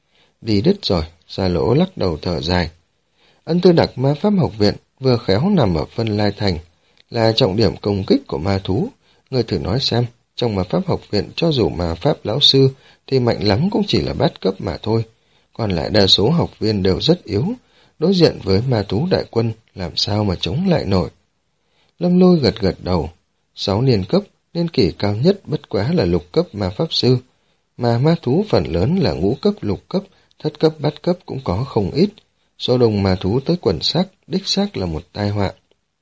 Đi đứt rồi, Gia Lỗ lắc đầu thở dài. Ân Tư Đặc ma Pháp học viện vừa khéo nằm ở Phân Lai Thành, là trọng điểm công kích của ma thú. Người thử nói xem, trong ma Pháp học viện cho dù ma Pháp lão sư thì mạnh lắm cũng chỉ là bát cấp mà thôi. Còn lại đa số học viên đều rất yếu, đối diện với ma thú đại quân làm sao mà chống lại nổi. Lâm Lôi gật gật đầu. Sáu niên cấp, niên kỷ cao nhất bất quá là lục cấp ma pháp sư, mà ma thú phần lớn là ngũ cấp, lục cấp, thất cấp, bát cấp cũng có không ít. Số đông ma thú tới quần xác, đích xác là một tai họa.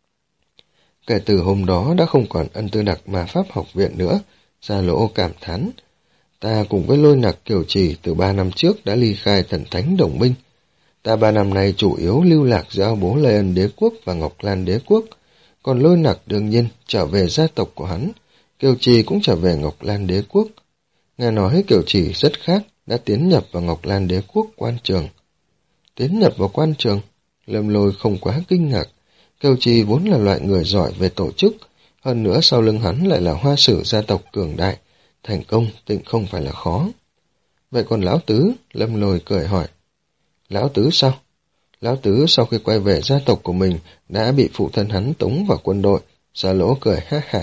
Kể từ hôm đó đã không còn ân tư đặc ma pháp học viện nữa, Gia Lỗ cảm thán. Ta cùng với Lôi Nặc Kiều Trì từ ba năm trước đã ly khai thần thánh đồng minh. Ta ba năm nay chủ yếu lưu lạc giữa ao bố Lê Ân đế quốc và Ngọc Lan đế quốc, còn Lôi Nặc đương nhiên trở về gia tộc của hắn, Kiều Trì cũng trở về Ngọc Lan đế quốc. Nghe nói Kiều Trì rất khác, đã tiến nhập vào Ngọc Lan đế quốc quan trường. Tiến nhập vào quan trường, Lâm Lôi không quá kinh ngạc. Kiều Trì vốn là loại người giỏi về tổ chức, hơn nữa sau lưng hắn lại là hoa sử gia tộc cường đại, thành công tịnh không phải là khó. Vậy còn Lão Tứ? Lâm Lôi cười hỏi. Lão Tứ sao? Lão Tứ sau khi quay về gia tộc của mình đã bị phụ thân hắn tống vào quân đội. Gia Lỗ cười ha hả.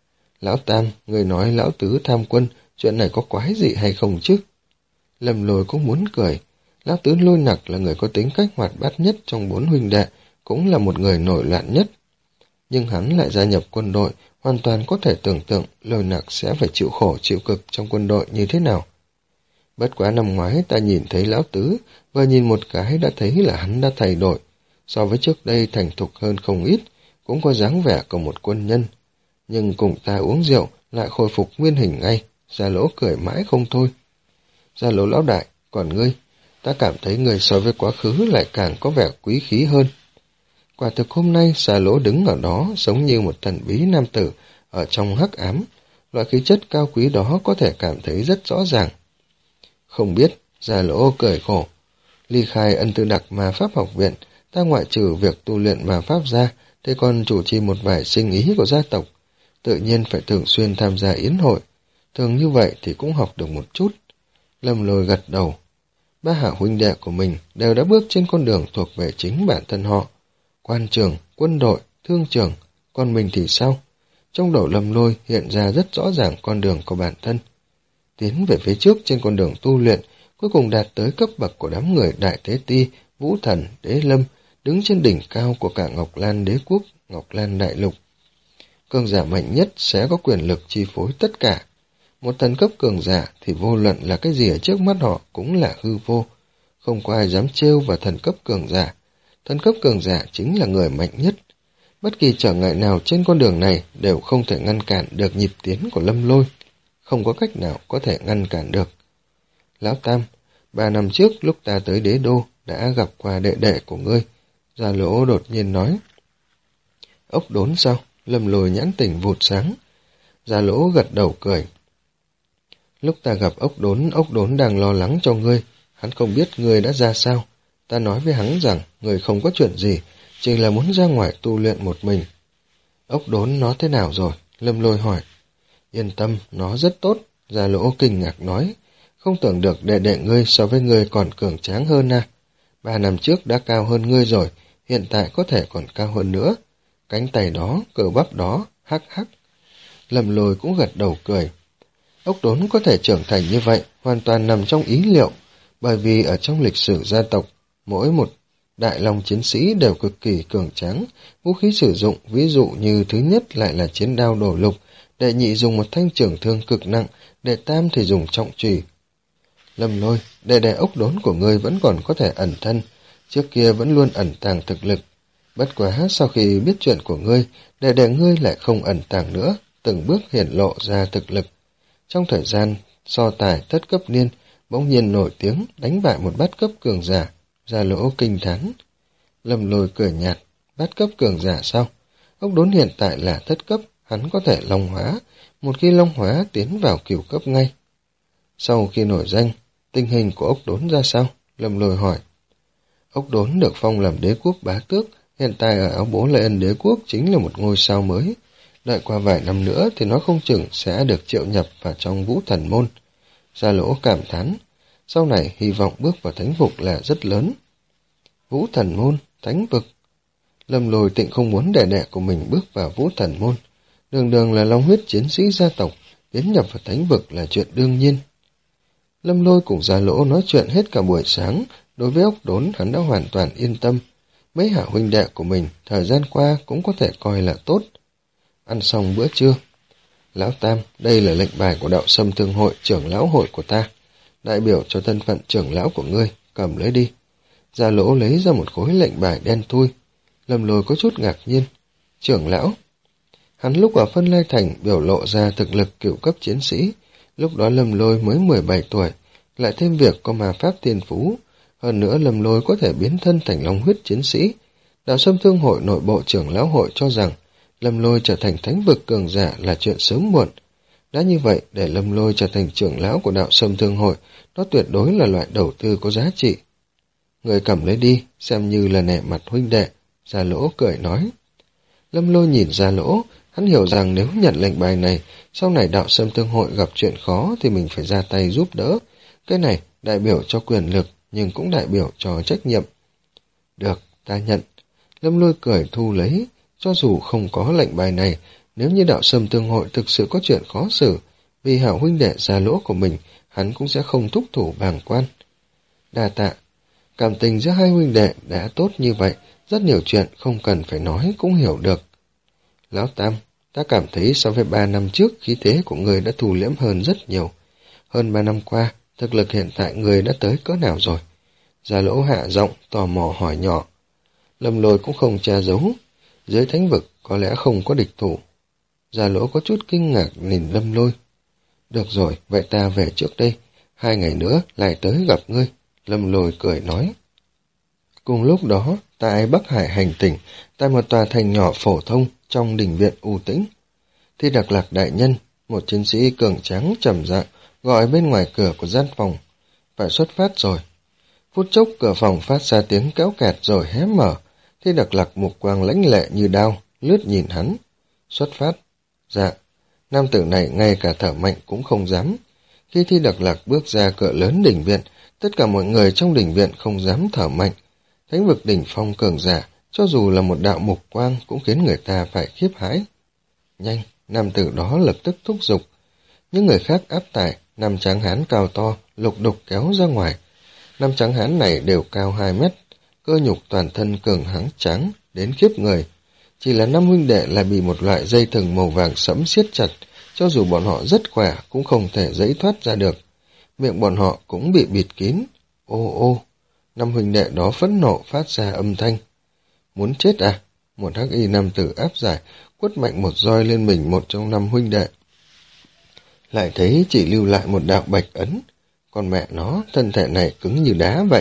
Lão Tam, người nói Lão Tứ tham quân, chuyện này có quái gì hay không chứ? Lâm Lôi cũng muốn cười. Lão Tứ Lôi Nặc là người có tính cách hoạt bát nhất trong bốn huynh đệ, cũng là một người nổi loạn nhất. Nhưng hắn lại gia nhập quân đội, hoàn toàn có thể tưởng tượng Lôi Nặc sẽ phải chịu khổ chịu cực trong quân đội như thế nào. Bất quá năm ngoái ta nhìn thấy Lão Tứ, và nhìn một cái đã thấy là hắn đã thay đổi. So với trước đây thành thục hơn không ít, cũng có dáng vẻ của một quân nhân. Nhưng cùng ta uống rượu lại khôi phục nguyên hình ngay. Gia Lỗ cười mãi không thôi. Gia Lỗ lão đại, còn ngươi, ta cảm thấy ngươi so với quá khứ lại càng có vẻ quý khí hơn. Quả thực hôm nay Gia Lỗ đứng ở đó giống như một thần bí nam tử ở trong hắc ám. Loại khí chất cao quý đó có thể cảm thấy rất rõ ràng. Không biết, Gia Lỗ cười khổ. Ly khai ân tư đặc ma pháp học viện, ta ngoại trừ việc tu luyện ma pháp ra, thì còn chủ trì một vài sinh ý của gia tộc. Tự nhiên phải thường xuyên tham gia yến hội. Thường như vậy thì cũng học được một chút. Lâm Lôi gật đầu. Ba hạ huynh đệ của mình đều đã bước trên con đường thuộc về chính bản thân họ. Quan trường, quân đội, thương trường, còn mình thì sao? Trong đầu Lâm Lôi hiện ra rất rõ ràng con đường của bản thân. Tiến về phía trước trên con đường tu luyện, cuối cùng đạt tới cấp bậc của đám người Đại Tế Ti, Vũ Thần, Đế Lâm, đứng trên đỉnh cao của cả Ngọc Lan đế quốc, Ngọc Lan đại lục. Cường giả mạnh nhất sẽ có quyền lực chi phối tất cả. Một thần cấp cường giả thì vô luận là cái gì ở trước mắt họ cũng là hư vô. Không có ai dám trêu vào thần cấp cường giả. Thần cấp cường giả chính là người mạnh nhất. Bất kỳ trở ngại nào trên con đường này đều không thể ngăn cản được nhịp tiến của Lâm Lôi. Không có cách nào có thể ngăn cản được. Lão Tam, ba năm trước lúc ta tới đế đô đã gặp qua đệ đệ của ngươi. Gia Lỗ đột nhiên nói. Ốc đốn sao? Lâm Lôi nhãn tỉnh vụt sáng. Gia Lỗ gật đầu cười. Lúc ta gặp ốc đốn, ốc đốn đang lo lắng cho ngươi. Hắn không biết ngươi đã ra sao. Ta nói với hắn rằng ngươi không có chuyện gì, chỉ là muốn ra ngoài tu luyện một mình. Ốc đốn nó thế nào rồi? Lâm Lôi hỏi. Yên tâm, nó rất tốt. Gia Lỗ kinh ngạc nói. Không tưởng được đệ đệ ngươi so với ngươi còn cường tráng hơn à. Ba năm trước đã cao hơn ngươi rồi, hiện tại có thể còn cao hơn nữa. Cánh tay đó, cơ bắp đó, hắc hắc. Lâm Lôi cũng gật đầu cười. Ốc đốn có thể trưởng thành như vậy, hoàn toàn nằm trong ý liệu, bởi vì ở trong lịch sử gia tộc, mỗi một đại long chiến sĩ đều cực kỳ cường tráng, vũ khí sử dụng ví dụ như thứ nhất lại là chiến đao đổ lục, đệ nhị dùng một thanh trường thương cực nặng, đệ tam thì dùng trọng chùy. Lâm Lôi, đệ đệ ốc đốn của ngươi vẫn còn có thể ẩn thân, trước kia vẫn luôn ẩn tàng thực lực. Bất quá sau khi biết chuyện của ngươi, đệ đệ ngươi lại không ẩn tàng nữa, từng bước hiển lộ ra thực lực. Trong thời gian so tài thất cấp niên, bỗng nhiên nổi tiếng đánh bại một bát cấp cường giả. Gia Lỗ kinh thán. Lâm Lôi cười nhạt. Bát cấp cường giả sao? Ốc đốn hiện tại là thất cấp, hắn có thể long hóa, một khi long hóa tiến vào cửu cấp ngay. Sau khi nổi danh, tình hình của ốc đốn ra sao? Lâm Lôi hỏi. Ốc đốn được phong làm đế quốc bá tước, hiện tại ở áo bố Lê Ân đế quốc chính là một ngôi sao mới. Đợi qua vài năm nữa thì nó không chừng sẽ được triệu nhập vào trong Vũ Thần Môn. Gia Lỗ cảm thán, sau này hy vọng bước vào thánh vực là rất lớn. Vũ Thần Môn, thánh vực. Lâm Lôi tịnh không muốn đệ đệ của mình bước vào Vũ Thần Môn. Đường đường là long huyết chiến sĩ gia tộc, tiến nhập vào thánh vực là chuyện đương nhiên. Lâm Lôi cùng Gia Lỗ nói chuyện hết cả buổi sáng, đối với ốc đốn hắn đã hoàn toàn yên tâm. Mấy hạ huynh đệ của mình thời gian qua cũng có thể coi là tốt. Ăn xong bữa trưa, Lão Tam, đây là lệnh bài của đạo Sâm Thương hội, trưởng lão hội của ta. Đại biểu cho thân phận trưởng lão của ngươi, cầm lấy đi. Gia Lỗ lấy ra một khối lệnh bài đen thui. Lâm Lôi có chút ngạc nhiên. Trưởng lão? Hắn lúc ở Phân Lai Thành biểu lộ ra thực lực cựu cấp chiến sĩ. Lúc đó Lâm Lôi mới mười bảy tuổi, lại thêm việc có ma pháp thiên phú. Hơn nữa Lâm Lôi có thể biến thân thành long huyết chiến sĩ. Đạo Sâm Thương hội nội bộ trưởng lão hội cho rằng Lâm Lôi trở thành thánh vực cường giả là chuyện sớm muộn. Đã như vậy, để Lâm Lôi trở thành trưởng lão của đạo Sâm Thương hội, đó tuyệt đối là loại đầu tư có giá trị. Người cầm lấy đi, xem như là nể mặt huynh đệ. Gia Lỗ cười nói. Lâm Lôi nhìn Gia Lỗ, hắn hiểu rằng nếu nhận lệnh bài này, sau này đạo Sâm Thương hội gặp chuyện khó thì mình phải ra tay giúp đỡ. Cái này đại biểu cho quyền lực, nhưng cũng đại biểu cho trách nhiệm. Được, ta nhận. Lâm Lôi cười thu lấy, cho dù không có lệnh bài này, nếu như đạo Sâm Thương hội thực sự có chuyện khó xử, vì hảo huynh đệ Gia Lỗ của mình, hắn cũng sẽ không thúc thủ bàng quan. Đa tạ, cảm tình giữa hai huynh đệ đã tốt như vậy, rất nhiều chuyện không cần phải nói cũng hiểu được. Lão Tam, ta cảm thấy so với ba năm trước khí thế của người đã thu liễm hơn rất nhiều. Hơn ba năm qua, thực lực hiện tại người đã tới cỡ nào rồi? Gia Lỗ hạ giọng, tò mò hỏi nhỏ. Lâm Lôi cũng không tra giấu, dưới thánh vực có lẽ không có địch thủ. Gia Lỗ có chút kinh ngạc nhìn Lâm Lôi. Được rồi, vậy ta về trước đây, hai ngày nữa lại tới gặp ngươi. Lâm Lôi cười nói. Cùng lúc đó, tại Bắc Hải hành tỉnh, tại một tòa thành nhỏ phổ thông trong đình viện u tĩnh, Thi Đặc Lạc đại nhân, một chiến sĩ cường tráng trầm dạng, gọi bên ngoài cửa của gian phòng. Phải xuất phát rồi. Phút chốc cửa phòng phát ra tiếng kéo kẹt rồi hé mở. Thi Đặc Lạc mục quang lãnh lệ như đao, lướt nhìn hắn. Xuất phát. Dạ. Nam tử này ngay cả thở mạnh cũng không dám. Khi Thi Đặc Lạc bước ra cửa lớn đình viện, tất cả mọi người trong đình viện không dám thở mạnh. Thánh vực đỉnh phong cường giả, cho dù là một đạo mục quang cũng khiến người ta phải khiếp hãi. Nhanh, nam tử đó lập tức thúc giục. Những người khác áp tải, năm tráng hán cao to, lục đục kéo ra ngoài. Năm tráng hán này đều cao hai mét, cơ nhục toàn thân cường hãn tráng, đến khiếp người. Chỉ là năm huynh đệ lại bị một loại dây thừng màu vàng sẫm siết chặt, cho dù bọn họ rất khỏe cũng không thể giãy thoát ra được. Miệng bọn họ cũng bị bịt kín. Ô ô, năm huynh đệ đó phẫn nộ phát ra âm thanh. Muốn chết à? Một hắc y nam tử áp giải, quất mạnh một roi lên mình một trong năm huynh đệ. Lại thấy chỉ lưu lại một đạo bạch ấn. Còn mẹ nó, thân thể này cứng như đá vậy.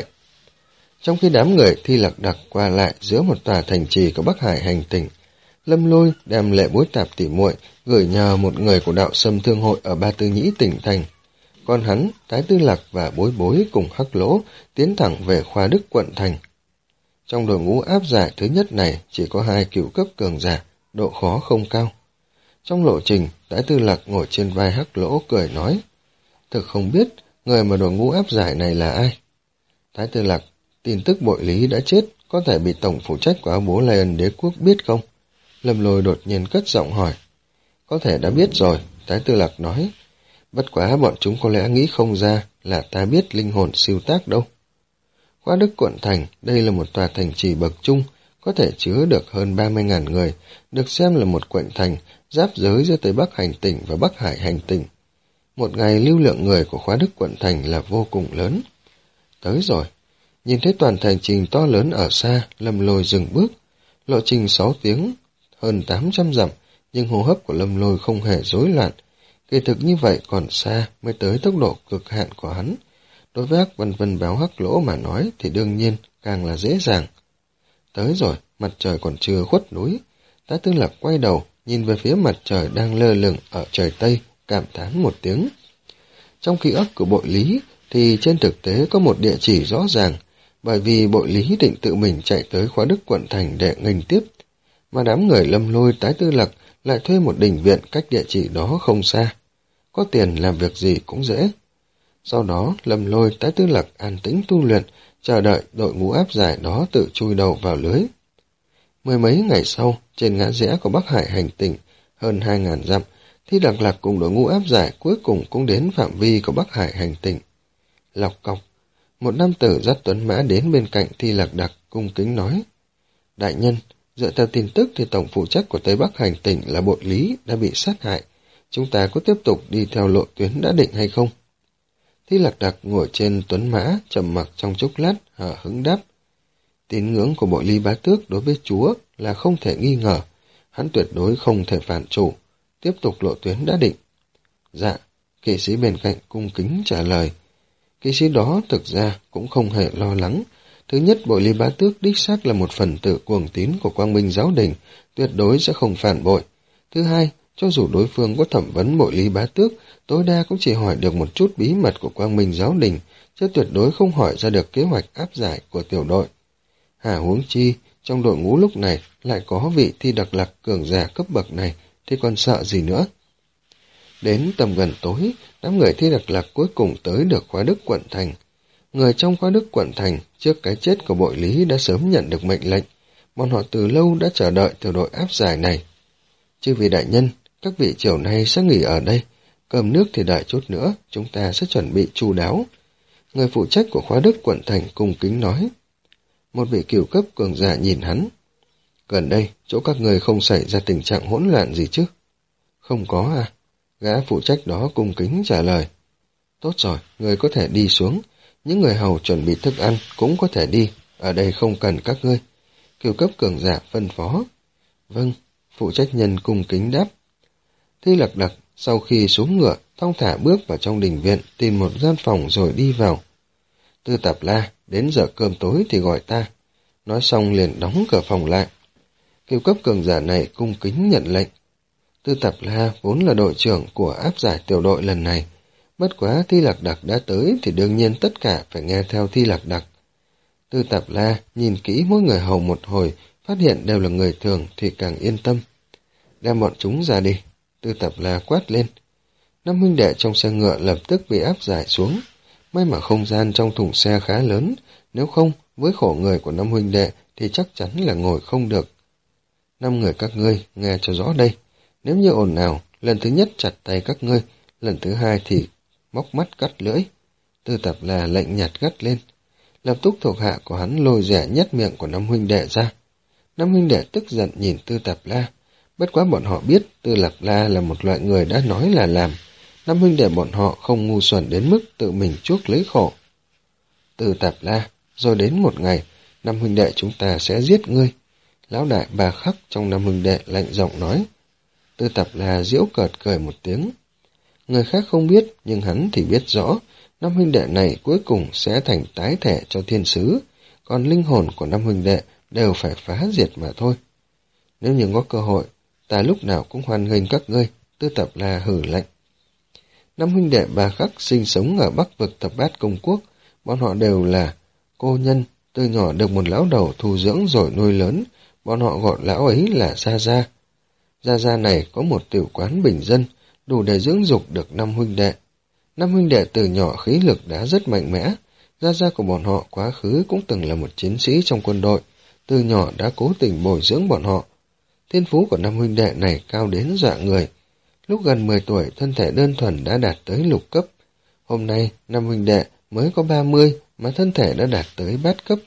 Trong khi đám người Thi Lặc Đặc qua lại giữa một tòa thành trì của Bắc Hải hành tỉnh, Lâm Lôi đem Lệ Bối Tạp tỉ muội gửi nhờ một người của đạo Sâm Thương hội ở Ba Tư Nhĩ tỉnh thành. Còn hắn, Tái Tư Lạc và Bối Bối cùng Hắc Lỗ tiến thẳng về Khoa Đức quận thành. Trong đội ngũ áp giải thứ nhất này chỉ có hai cựu cấp cường giả, độ khó không cao. Trong lộ trình, Tái Tư Lạc ngồi trên vai Hắc Lỗ cười nói, thực không biết người mà đội ngũ áp giải này là ai. Tái Tư Lạc, tin tức Bội Lý đã chết có thể bị tổng phụ trách của Bố Lion đế quốc biết không? Lâm Lôi đột nhiên cất giọng hỏi. Có thể đã biết rồi, Tái Tư Lạc nói. Bất quá bọn chúng có lẽ nghĩ không ra là ta biết linh hồn siêu tác đâu. Khoa Đức quận thành, đây là một tòa thành trì bậc trung, có thể chứa được hơn ba mươi nghìn người, được xem là một quận thành giáp giới giữa Tây Bắc hành tỉnh và Bắc Hải hành tỉnh. Một ngày lưu lượng người của Khoa Đức quận thành là vô cùng lớn. Tới rồi, nhìn thấy toàn thành trình to lớn ở xa, Lâm Lôi dừng bước. Lộ trình sáu tiếng, hơn tám trăm dặm, nhưng hô hấp của Lâm Lôi không hề rối loạn. Kỳ thực như vậy còn xa mới tới tốc độ cực hạn của hắn. Đối với Hắc Vân Vân Báo Hắc Lỗ mà nói thì đương nhiên càng là dễ dàng. Tới rồi, mặt trời còn chưa khuất núi. Tái Tư Lạc quay đầu, nhìn về phía mặt trời đang lơ lửng ở trời Tây, cảm thán một tiếng. Trong ký ức của Bội Lý thì trên thực tế có một địa chỉ rõ ràng, bởi vì Bội Lý định tự mình chạy tới Khoa Đức quận thành để nghênh tiếp, mà đám người Lâm Lôi Tái Tư Lạc lại thuê một đình viện cách địa chỉ đó không xa. Có tiền làm việc gì cũng dễ. Sau đó, Lâm Lôi Tái Tư Lạc an tĩnh tu luyện, chờ đợi đội ngũ áp giải đó tự chui đầu vào lưới. Mười mấy ngày sau, trên ngã rẽ của Bắc Hải hành tỉnh, hơn hai ngàn dặm, Thi Đặc Lạc cùng đội ngũ áp giải cuối cùng cũng đến phạm vi của Bắc Hải hành tỉnh. Lọc cọc, một nam tử dắt tuấn mã đến bên cạnh Thi Lạc Đặc cung kính nói. Đại nhân, dựa theo tin tức thì tổng phụ trách của Tây Bắc hành tỉnh là Bội Lý đã bị sát hại. chúng ta có tiếp tục đi theo lộ tuyến đã định hay không? Thi Lạc Đặc ngồi trên tuấn mã, trầm mặc trong chốc lát, hờ hững đáp. Tín ngưỡng của Bội Ly Bá Tước đối với Chúa là không thể nghi ngờ, hắn tuyệt đối không thể phản chủ, tiếp tục lộ tuyến đã định. Dạ, kỵ sĩ bên cạnh cung kính trả lời. Kỵ sĩ đó thực ra cũng không hề lo lắng. Thứ nhất, Bội Ly Bá Tước đích xác là một phần tử cuồng tín của Quang Minh Giáo Đình, tuyệt đối sẽ không phản bội. Thứ hai, cho dù đối phương có thẩm vấn Bội Ly Bá Tước, tối đa cũng chỉ hỏi được một chút bí mật của Quang Minh Giáo Đình, chứ tuyệt đối không hỏi ra được kế hoạch áp giải của tiểu đội. Hà huống chi, trong đội ngũ lúc này lại có vị Thi Đặc Lạc cường giả cấp bậc này, thì còn sợ gì nữa. Đến tầm gần tối, đám người Thi Đặc Lạc cuối cùng tới được Khoa Đức quận thành. Người trong Khoa Đức quận thành, trước cái chết của Bội Lý đã sớm nhận được mệnh lệnh, bọn họ từ lâu đã chờ đợi tiểu đội áp giải này. Chư vị đại nhân, các vị chiều nay sẽ nghỉ ở đây, cơm nước thì đợi chút nữa, chúng ta sẽ chuẩn bị chu đáo. Người phụ trách của Khoa Đức quận thành cung kính nói. Một vị cửu cấp cường giả nhìn hắn. Gần đây, chỗ các người không xảy ra tình trạng hỗn loạn gì chứ? Không có à? Gã phụ trách đó cung kính trả lời. Tốt rồi, người có thể đi xuống. Những người hầu chuẩn bị thức ăn cũng có thể đi. Ở đây không cần các ngươi. Cửu cấp cường giả phân phó. Vâng, phụ trách nhân cung kính đáp. Thi Lạc Đặc sau khi xuống ngựa, thong thả bước vào trong đình viện, tìm một gian phòng rồi đi vào. Tư Tạp La, đến giờ cơm tối thì gọi ta. Nói xong liền đóng cửa phòng lại. Cửu cấp cường giả này cung kính nhận lệnh. Tư Tạp La vốn là đội trưởng của áp giải tiểu đội lần này. Bất quá Thi Lạc Đặc đã tới thì đương nhiên tất cả phải nghe theo Thi Lạc Đặc. Tư Tạp La nhìn kỹ mỗi người hầu một hồi, phát hiện đều là người thường thì càng yên tâm. Đem bọn chúng ra đi. Tư Tạp La quát lên. Năm huynh đệ trong xe ngựa lập tức bị áp giải xuống. May mà không gian trong thùng xe khá lớn, nếu không, với khổ người của năm huynh đệ thì chắc chắn là ngồi không được. Năm người các ngươi, nghe cho rõ đây. Nếu như ồn nào, lần thứ nhất chặt tay các ngươi, lần thứ hai thì móc mắt cắt lưỡi. Tư Tạp La lệnh nhạt gắt lên. Lập tức thuộc hạ của hắn lôi rẻ nhét miệng của năm huynh đệ ra. Năm huynh đệ tức giận nhìn Tư Tạp La. Bất quá bọn họ biết Tư Tạp La là một loại người đã nói là làm. Năm huynh đệ bọn họ không ngu xuẩn đến mức tự mình chuốc lấy khổ. Tư Tạp La, rồi đến một ngày, năm huynh đệ chúng ta sẽ giết ngươi. Lão đại Bà Khắc trong năm huynh đệ lạnh giọng nói. Tư Tạp La giễu cợt cười một tiếng. Người khác không biết, nhưng hắn thì biết rõ, năm huynh đệ này cuối cùng sẽ thành tái thể cho thiên sứ, còn linh hồn của năm huynh đệ đều phải phá diệt mà thôi. Nếu như có cơ hội, ta lúc nào cũng hoan nghênh các ngươi, Tư Tạp La hử lạnh. Năm huynh đệ Bà Khắc sinh sống ở Bắc vực Thập Bát Công Quốc, bọn họ đều là cô nhân, từ nhỏ được một lão đầu thu dưỡng rồi nuôi lớn, bọn họ gọi lão ấy là Gia Gia. Gia Gia này có một tiểu quán bình dân, đủ để dưỡng dục được năm huynh đệ. Năm huynh đệ từ nhỏ khí lực đã rất mạnh mẽ, Gia Gia của bọn họ quá khứ cũng từng là một chiến sĩ trong quân đội, từ nhỏ đã cố tình bồi dưỡng bọn họ. Thiên phú của năm huynh đệ này cao đến dọa người. Lúc gần mười tuổi, thân thể đơn thuần đã đạt tới lục cấp. Hôm nay, năm huynh đệ mới có ba mươi mà thân thể đã đạt tới bát cấp.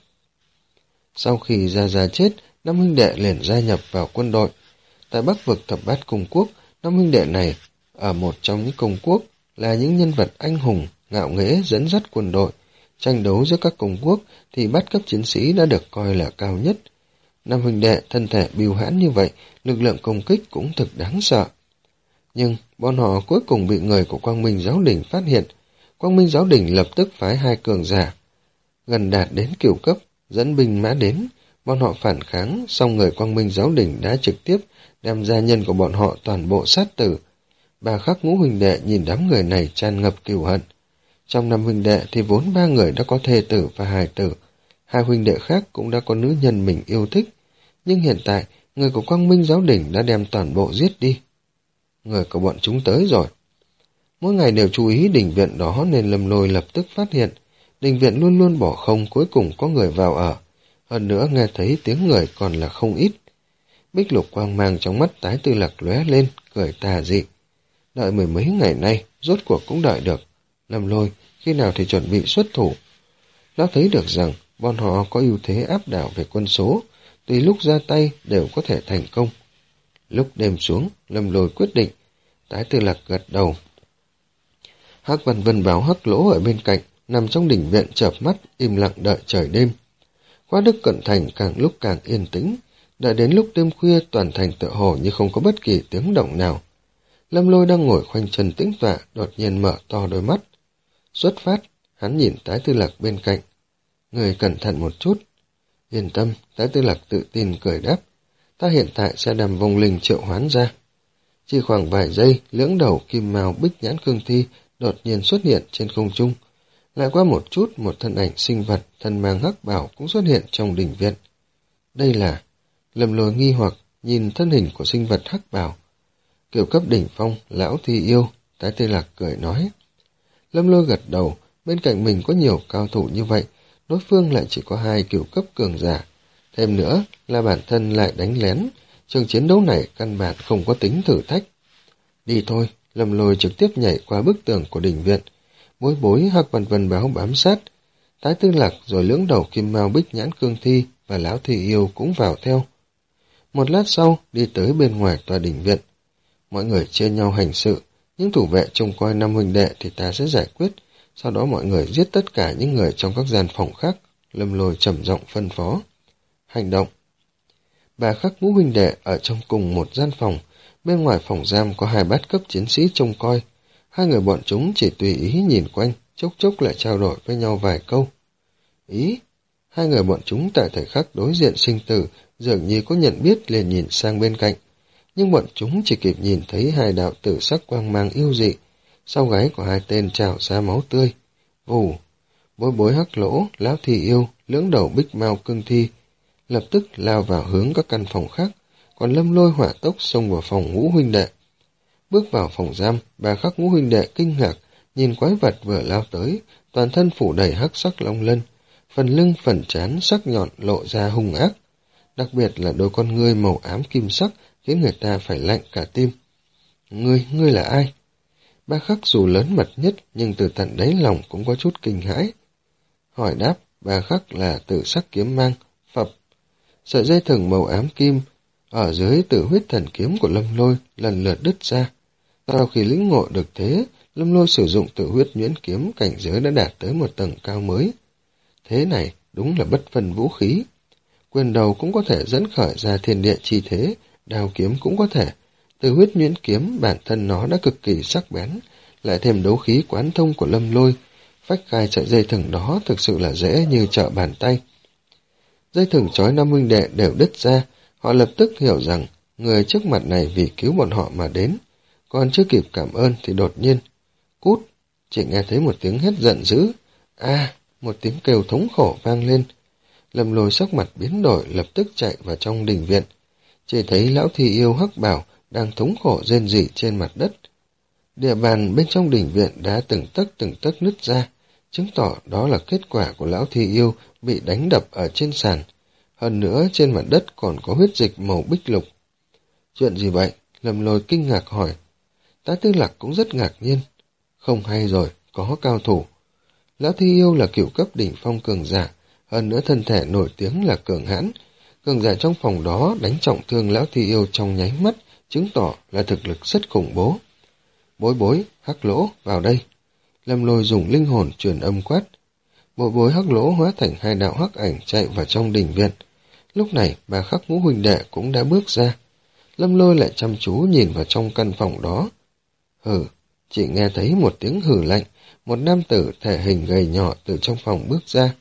Sau khi Gia Gia chết, năm huynh đệ liền gia nhập vào quân đội. Tại Bắc vực Thập Bát Công Quốc, năm huynh đệ này ở một trong những công quốc là những nhân vật anh hùng, ngạo nghễ dẫn dắt quân đội. Tranh đấu giữa các công quốc thì bát cấp chiến sĩ đã được coi là cao nhất. Năm huynh đệ thân thể bưu hãn như vậy, lực lượng công kích cũng thực đáng sợ. Nhưng bọn họ cuối cùng bị người của Quang Minh Giáo Đình phát hiện. Quang Minh Giáo Đình lập tức phái hai cường giả gần đạt đến cửu cấp, dẫn binh mã đến. Bọn họ phản kháng, song người Quang Minh Giáo Đình đã trực tiếp đem gia nhân của bọn họ toàn bộ sát tử. Bà Khắc ngũ huynh đệ nhìn đám người này tràn ngập cừu hận. Trong năm huynh đệ thì vốn ba người đã có thê tử và hài tử, hai huynh đệ khác cũng đã có nữ nhân mình yêu thích. Nhưng hiện tại, người của Quang Minh Giáo Đình đã đem toàn bộ giết đi. Người của bọn chúng tới rồi. Mỗi ngày đều chú ý đình viện đó nên Lâm Lôi lập tức phát hiện, đình viện luôn luôn bỏ không, cuối cùng có người vào ở. Hơn nữa nghe thấy tiếng người còn là không ít. Bích lục quang mang trong mắt Tái Tư Lạc lóe lên, cười tà dị. Đợi mười mấy ngày nay, rốt cuộc cũng đợi được. Lâm Lôi, khi nào thì chuẩn bị xuất thủ? Đã thấy được rằng, bọn họ có ưu thế áp đảo về quân số, tùy lúc ra tay đều có thể thành công. Lúc đêm xuống, Lâm Lôi quyết định, Tái Tư Lạc gật đầu. Hắc Văn Vân báo Hắc Lỗ ở bên cạnh, nằm trong đình viện chợp mắt, im lặng đợi trời đêm. Quá Đức Cận Thành càng lúc càng yên tĩnh, đợi đến lúc đêm khuya toàn thành tựa hồ như không có bất kỳ tiếng động nào. Lâm Lôi đang ngồi khoanh chân tĩnh tọa, đột nhiên mở to đôi mắt. Xuất phát, hắn nhìn Tái Tư Lạc bên cạnh. Người cẩn thận một chút. Yên tâm, Tái Tư Lạc tự tin cười đáp. Ta hiện tại sẽ đem vong linh triệu hoán ra. Chỉ khoảng vài giây, lưỡng đầu kim mao bích nhãn cương thi đột nhiên xuất hiện trên không trung. Lại qua một chút, một thân ảnh sinh vật thân mang hắc bào cũng xuất hiện trong đình viện. Đây là... Lâm Lôi nghi hoặc nhìn thân hình của sinh vật hắc bào. Kiểu cấp đỉnh phong, lão thi yêu, Tái Tư Lạc cười nói. Lâm Lôi gật đầu, bên cạnh mình có nhiều cao thủ như vậy, đối phương lại chỉ có hai kiểu cấp cường giả. Thêm nữa là bản thân lại đánh lén, trường chiến đấu này căn bản không có tính thử thách. Đi thôi, Lâm Lôi trực tiếp nhảy qua bức tường của đình viện. Bối bối Hắc Văn Vân báo bám sát. Tái Tư Lạc rồi lưỡng đầu kim mao bích nhãn cương thi và lão thi yêu cũng vào theo. Một lát sau, đi tới bên ngoài tòa đình viện. Mọi người chia nhau hành sự, những thủ vệ trông coi năm huynh đệ thì ta sẽ giải quyết, sau đó mọi người giết tất cả những người trong các gian phòng khác. Lâm Lôi trầm giọng phân phó. Hành động. Bà Khắc ngũ huynh đệ ở trong cùng một gian phòng, bên ngoài phòng giam có hai bát cấp chiến sĩ trông coi. Hai người bọn chúng chỉ tùy ý nhìn quanh, chốc chốc lại trao đổi với nhau vài câu. Ý, hai người bọn chúng tại thời khắc đối diện sinh tử dường như có nhận biết liền nhìn sang bên cạnh, nhưng bọn chúng chỉ kịp nhìn thấy hai đạo tử sắc quang mang yêu dị, sau gáy của hai tên trào ra máu tươi. Vù, bối bối Hắc Lỗ, lão thi yêu, lưỡng đầu bích mao cương thi, lập tức lao vào hướng các căn phòng khác, còn Lâm Lôi hỏa tốc xông vào phòng ngũ huynh đệ. Bước vào phòng giam, bà Khắc ngũ huynh đệ kinh ngạc, nhìn quái vật vừa lao tới, toàn thân phủ đầy hắc sắc long lân, phần lưng phần trán sắc nhọn lộ ra hung ác, đặc biệt là đôi con ngươi màu ám kim sắc khiến người ta phải lạnh cả tim. Ngươi, ngươi là ai? Bà Khắc dù lớn mật nhất nhưng từ tận đáy lòng cũng có chút kinh hãi. Hỏi đáp, bà Khắc là Tử Sắc Kiếm Mang, phập. Sợi dây thừng màu ám kim ở dưới Tử Huyết Thần Kiếm của Lâm Lôi lần lượt đứt ra. Sau khi lĩnh ngộ được thế, Lâm Lôi sử dụng Tử Huyết Nhuyễn Kiếm, cảnh giới đã đạt tới một tầng cao mới. Thế này đúng là bất phân vũ khí. Quyền đầu cũng có thể dẫn khởi ra thiên địa chi thế, đao kiếm cũng có thể. Tử Huyết Nhuyễn Kiếm bản thân nó đã cực kỳ sắc bén, lại thêm đấu khí quán thông của Lâm Lôi, phách khai sợi dây thừng đó thực sự là dễ như trở bàn tay. Dây thừng trói năm huynh đệ đều đứt ra, họ lập tức hiểu rằng người trước mặt này vì cứu bọn họ mà đến, còn chưa kịp cảm ơn thì đột nhiên, cút, chỉ nghe thấy một tiếng hét giận dữ, a, một tiếng kêu thống khổ vang lên. Lâm Lôi sắc mặt biến đổi, lập tức chạy vào trong đình viện, chỉ thấy lão thi yêu hắc bào đang thống khổ rên rỉ trên mặt đất. Địa bàn bên trong đình viện đã từng tấc từng tấc nứt ra, chứng tỏ đó là kết quả của lão thi yêu bị đánh đập ở trên sàn. Hơn nữa trên mặt đất còn có huyết dịch màu bích lục. Chuyện gì vậy? Lâm Lôi kinh ngạc hỏi. Tái Tư Lạc cũng rất ngạc nhiên. Không hay rồi, có cao thủ. Lão thi yêu là cửu cấp đỉnh phong cường giả, hơn nữa thân thể nổi tiếng là cường hãn. Cường giả trong phòng đó đánh trọng thương lão thi yêu trong nháy mắt, chứng tỏ là thực lực rất khủng bố. Bối bối, Hắc Lỗ, vào đây. Lâm Lôi dùng linh hồn truyền âm quát. Bối bối Hắc Lỗ hóa thành hai đạo hắc ảnh chạy vào trong đình viện. Lúc này bà Khắc ngũ huynh đệ cũng đã bước ra. Lâm Lôi lại chăm chú nhìn vào trong căn phòng đó. Hừ, chỉ nghe thấy một tiếng hừ lạnh, một nam tử thể hình gầy nhỏ từ trong phòng bước ra.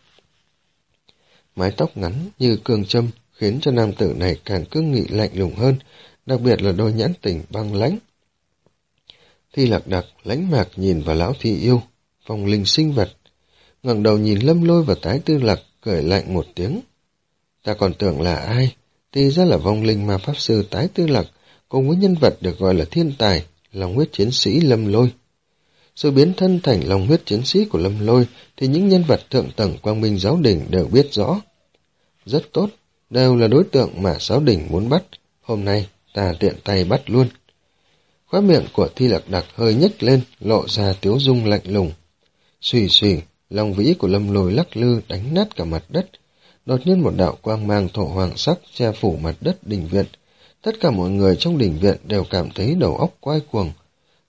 Mái tóc ngắn như cương châm khiến cho nam tử này càng cương nghị lạnh lùng hơn, đặc biệt là đôi nhãn tình băng lãnh. Thi Lạc Đặc lãnh mạc nhìn vào lão thi yêu, phong linh sinh vật, ngẩng đầu nhìn Lâm Lôi và Tái Tư Lạc, cười lạnh một tiếng. Ta còn tưởng là ai, thì ra là vong linh ma pháp sư Tái Tư Lạc, cùng với nhân vật được gọi là thiên tài, Long huyết chiến sĩ Lâm Lôi. Sự biến thân thành Long huyết chiến sĩ của Lâm Lôi thì những nhân vật thượng tầng Quang Minh Giáo Đình đều biết rõ. Rất tốt, đều là đối tượng mà Giáo Đình muốn bắt, hôm nay ta tiện tay bắt luôn. Khóe miệng của Thi Lạc Đặc hơi nhếch lên, lộ ra tiếu dung lạnh lùng. Xùy xùy, long vĩ của Lâm Lôi lắc lư đánh nát cả mặt đất. Đột nhiên một đạo quang mang thổ hoàng sắc che phủ mặt đất đình viện. Tất cả mọi người trong đình viện đều cảm thấy đầu óc quay cuồng.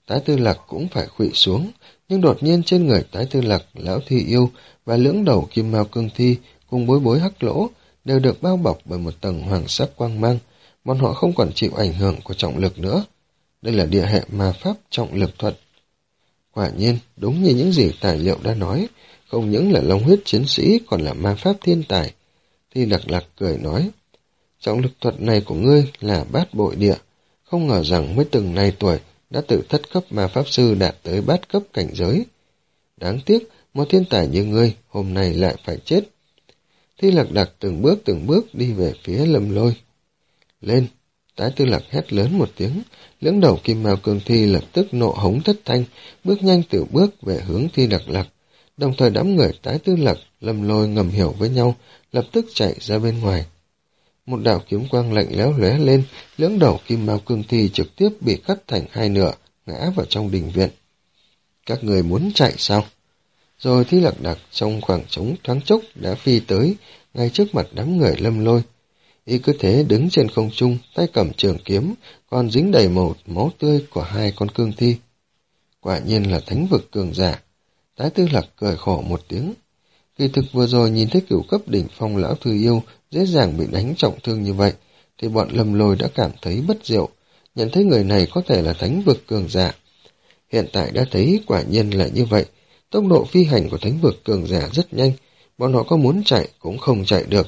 Tái Tư Lạc cũng phải khuỵu xuống, nhưng đột nhiên trên người Tái Tư Lạc, Lão Thi Yêu và lưỡng đầu Kim Mao Cương Thi cùng Bối Bối Hắc Lỗ đều được bao bọc bởi một tầng hoàng sắc quang mang, bọn họ không còn chịu ảnh hưởng của trọng lực nữa. Đây là địa hệ ma pháp trọng lực thuật. Quả nhiên, đúng như những gì tài liệu đã nói, không những là long huyết chiến sĩ còn là ma pháp thiên tài. Thi Lặc Lặc cười nói, trọng lực thuật này của ngươi là bát bội địa, không ngờ rằng mới từng này tuổi đã từ thất cấp ma pháp sư đạt tới bát cấp cảnh giới. Đáng tiếc, một thiên tài như ngươi hôm nay lại phải chết. Thi Lặc Lặc từng bước từng bước đi về phía Lâm Lôi. Lên! Tái Tư Lạc hét lớn một tiếng, lưỡng đầu Kim Mao Cương Thi lập tức nộ hống thất thanh, bước nhanh từ bước về hướng Thi Lặc Lặc. Đồng thời đám người Tái Tư Lạc, Lâm Lôi ngầm hiểu với nhau, lập tức chạy ra bên ngoài. Một đạo kiếm quang lạnh lẽo lóe lên, lưỡng đầu Kim Mao Cương Thi trực tiếp bị cắt thành hai nửa, ngã vào trong đình viện. Các người muốn chạy sao? Rồi Thi Lặc Lặc trong khoảng trống thoáng chốc đã phi tới, ngay trước mặt đám người Lâm Lôi. Y cứ thế đứng trên không trung, tay cầm trường kiếm, còn dính đầy màu máu tươi của hai con cương thi. Quả nhiên là thánh vực cường giả. Tái Tư Lạc cười khổ một tiếng. Kỳ thực vừa rồi nhìn thấy cửu cấp đỉnh phong Lão Thư Yêu dễ dàng bị đánh trọng thương như vậy, thì bọn Lâm Lôi đã cảm thấy bất diệu, nhận thấy người này có thể là thánh vực cường giả. Hiện tại đã thấy quả nhiên là như vậy, tốc độ phi hành của thánh vực cường giả rất nhanh, bọn họ có muốn chạy cũng không chạy được.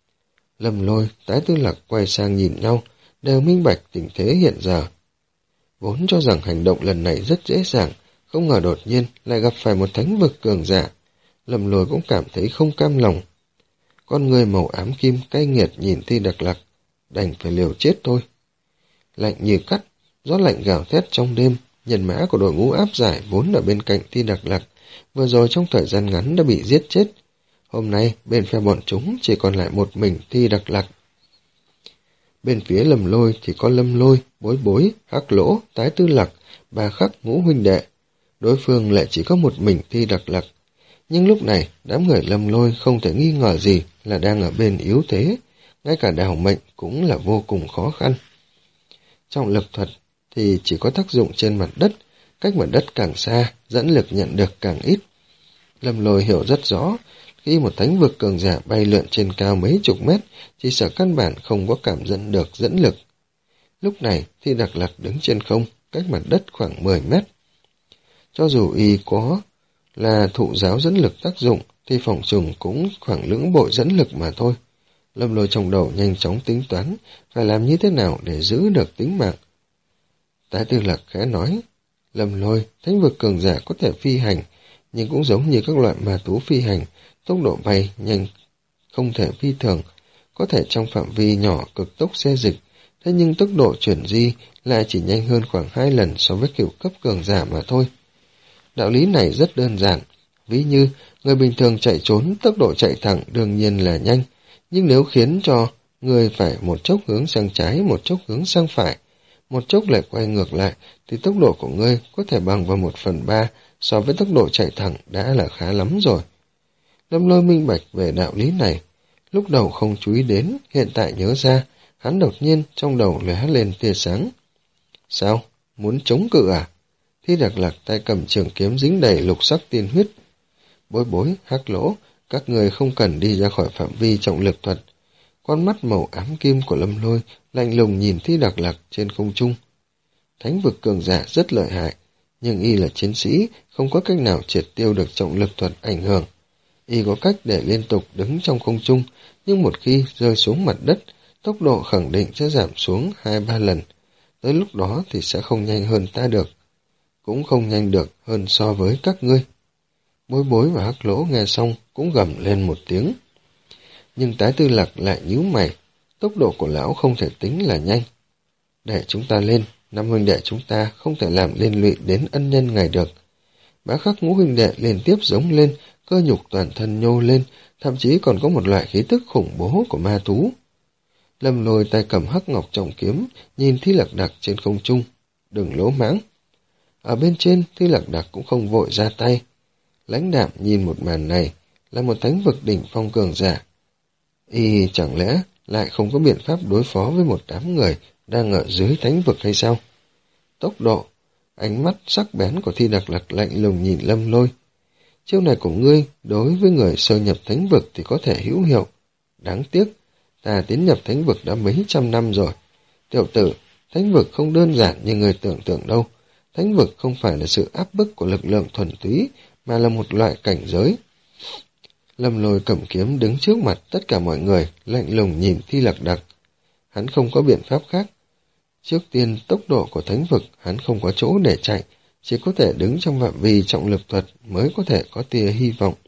Lâm Lôi, Tái Tư Lạc quay sang nhìn nhau, đều minh bạch tình thế hiện giờ. Vốn cho rằng hành động lần này rất dễ dàng, không ngờ đột nhiên lại gặp phải một thánh vực cường giả. Lâm Lôi cũng cảm thấy không cam lòng. Con người màu ám kim cay nghiệt nhìn Thi Lặc Lặc, đành phải liều chết thôi. Lạnh như cắt, gió lạnh gào thét trong đêm, nhân mã của đội ngũ áp giải vốn ở bên cạnh Thi Lặc Lặc, vừa rồi trong thời gian ngắn đã bị giết chết. Hôm nay, bên phe bọn chúng chỉ còn lại một mình Thi Lặc Lặc. Bên phía Lâm Lôi thì có Lâm Lôi, Bối Bối, Hắc Lỗ, Tái Tư Lạc, Ba Khắc ngũ huynh đệ. Đối phương lại chỉ có một mình Thi Lặc Lặc. Nhưng lúc này, đám người Lâm Lôi không thể nghi ngờ gì là đang ở bên yếu thế, ngay cả đào mệnh cũng là vô cùng khó khăn. Trọng lực thuật thì chỉ có tác dụng trên mặt đất, cách mặt đất càng xa, dẫn lực nhận được càng ít. Lâm Lôi hiểu rất rõ, khi một thánh vực cường giả bay lượn trên cao mấy chục mét, chỉ sợ căn bản không có cảm nhận được dẫn lực. Lúc này, Thi Lặc Lặc đứng trên không, cách mặt đất khoảng mười mét. Cho dù y có là thụ giáo dẫn lực tác dụng, thì phòng trùng cũng khoảng lưỡng bội dẫn lực mà thôi. Lâm Lôi trong đầu nhanh chóng tính toán, phải làm như thế nào để giữ được tính mạng. Tái Tư Lạc khẽ nói, Lâm Lôi, thánh vực cường giả có thể phi hành, nhưng cũng giống như các loại ma thú phi hành, tốc độ bay nhanh không thể phi thường, có thể trong phạm vi nhỏ cực tốc xê dịch, thế nhưng tốc độ chuyển di lại chỉ nhanh hơn khoảng hai lần so với cửu cấp cường giả mà thôi. Đạo lý này rất đơn giản, ví như người bình thường chạy trốn, tốc độ chạy thẳng đương nhiên là nhanh, nhưng nếu khiến cho người phải một chốc hướng sang trái, một chốc hướng sang phải, một chốc lại quay ngược lại, thì tốc độ của ngươi có thể bằng vào một phần ba so với tốc độ chạy thẳng đã là khá lắm rồi. Lâm Lôi minh bạch về đạo lý này, lúc đầu không chú ý đến, hiện tại nhớ ra, hắn đột nhiên trong đầu lóe lên tia sáng. Sao? Muốn chống cự à? Thi Lặc Lặc tay cầm trường kiếm dính đầy lục sắc tiên huyết. Bối Bối, Hắc Lỗ, các người không cần đi ra khỏi phạm vi trọng lực thuật. Con mắt màu ám kim của Lâm Lôi lạnh lùng nhìn Thi Lặc Lặc trên không trung. Thánh vực cường giả rất lợi hại, nhưng y là chiến sĩ, không có cách nào triệt tiêu được trọng lực thuật ảnh hưởng. Y có cách để liên tục đứng trong không trung, nhưng một khi rơi xuống mặt đất, tốc độ khẳng định sẽ giảm xuống hai ba lần. Tới lúc đó thì sẽ không nhanh hơn ta được, cũng không nhanh được hơn so với các ngươi. Bối Bối và Hắc Lỗ nghe xong cũng gầm lên một tiếng. Nhưng Tái Tư Lạc lại nhíu mày, tốc độ của lão không thể tính là nhanh. Để chúng ta lên, năm huynh đệ chúng ta không thể làm liên lụy đến ân nhân ngài được. Bá Khắc ngũ huynh đệ liên tiếp giống lên, cơ nhục toàn thân nhô lên, thậm chí còn có một loại khí tức khủng bố của ma thú. Lâm Lôi tay cầm hắc ngọc trọng kiếm, nhìn Thi Lặc Lặc trên không trung. Đừng lỗ mãng. Ở bên trên, Thi Lặc Lặc cũng không vội ra tay. Lãnh đạm nhìn một màn này, là một thánh vực đỉnh phong cường giả. Y chẳng lẽ lại không có biện pháp đối phó với một đám người đang ở dưới thánh vực hay sao? Tốc độ, Ánh mắt sắc bén của Thi Đặc Lạc lạnh lùng nhìn Lâm Lôi. Chiêu này của ngươi đối với người sơ nhập thánh vực thì có thể hữu hiệu. Đáng tiếc, ta tiến nhập thánh vực đã mấy trăm năm rồi. Tiểu tử, thánh vực không đơn giản như người tưởng tượng đâu. Thánh vực không phải là sự áp bức của lực lượng thuần túy, mà là một loại cảnh giới. Lâm Lôi cầm kiếm đứng trước mặt tất cả mọi người, lạnh lùng nhìn Thi Lạc Đặc. Hắn không có biện pháp khác. Trước tiên, tốc độ của thánh vực hắn không có chỗ để chạy, chỉ có thể đứng trong phạm vi trọng lực thuật mới có thể có tia hy vọng.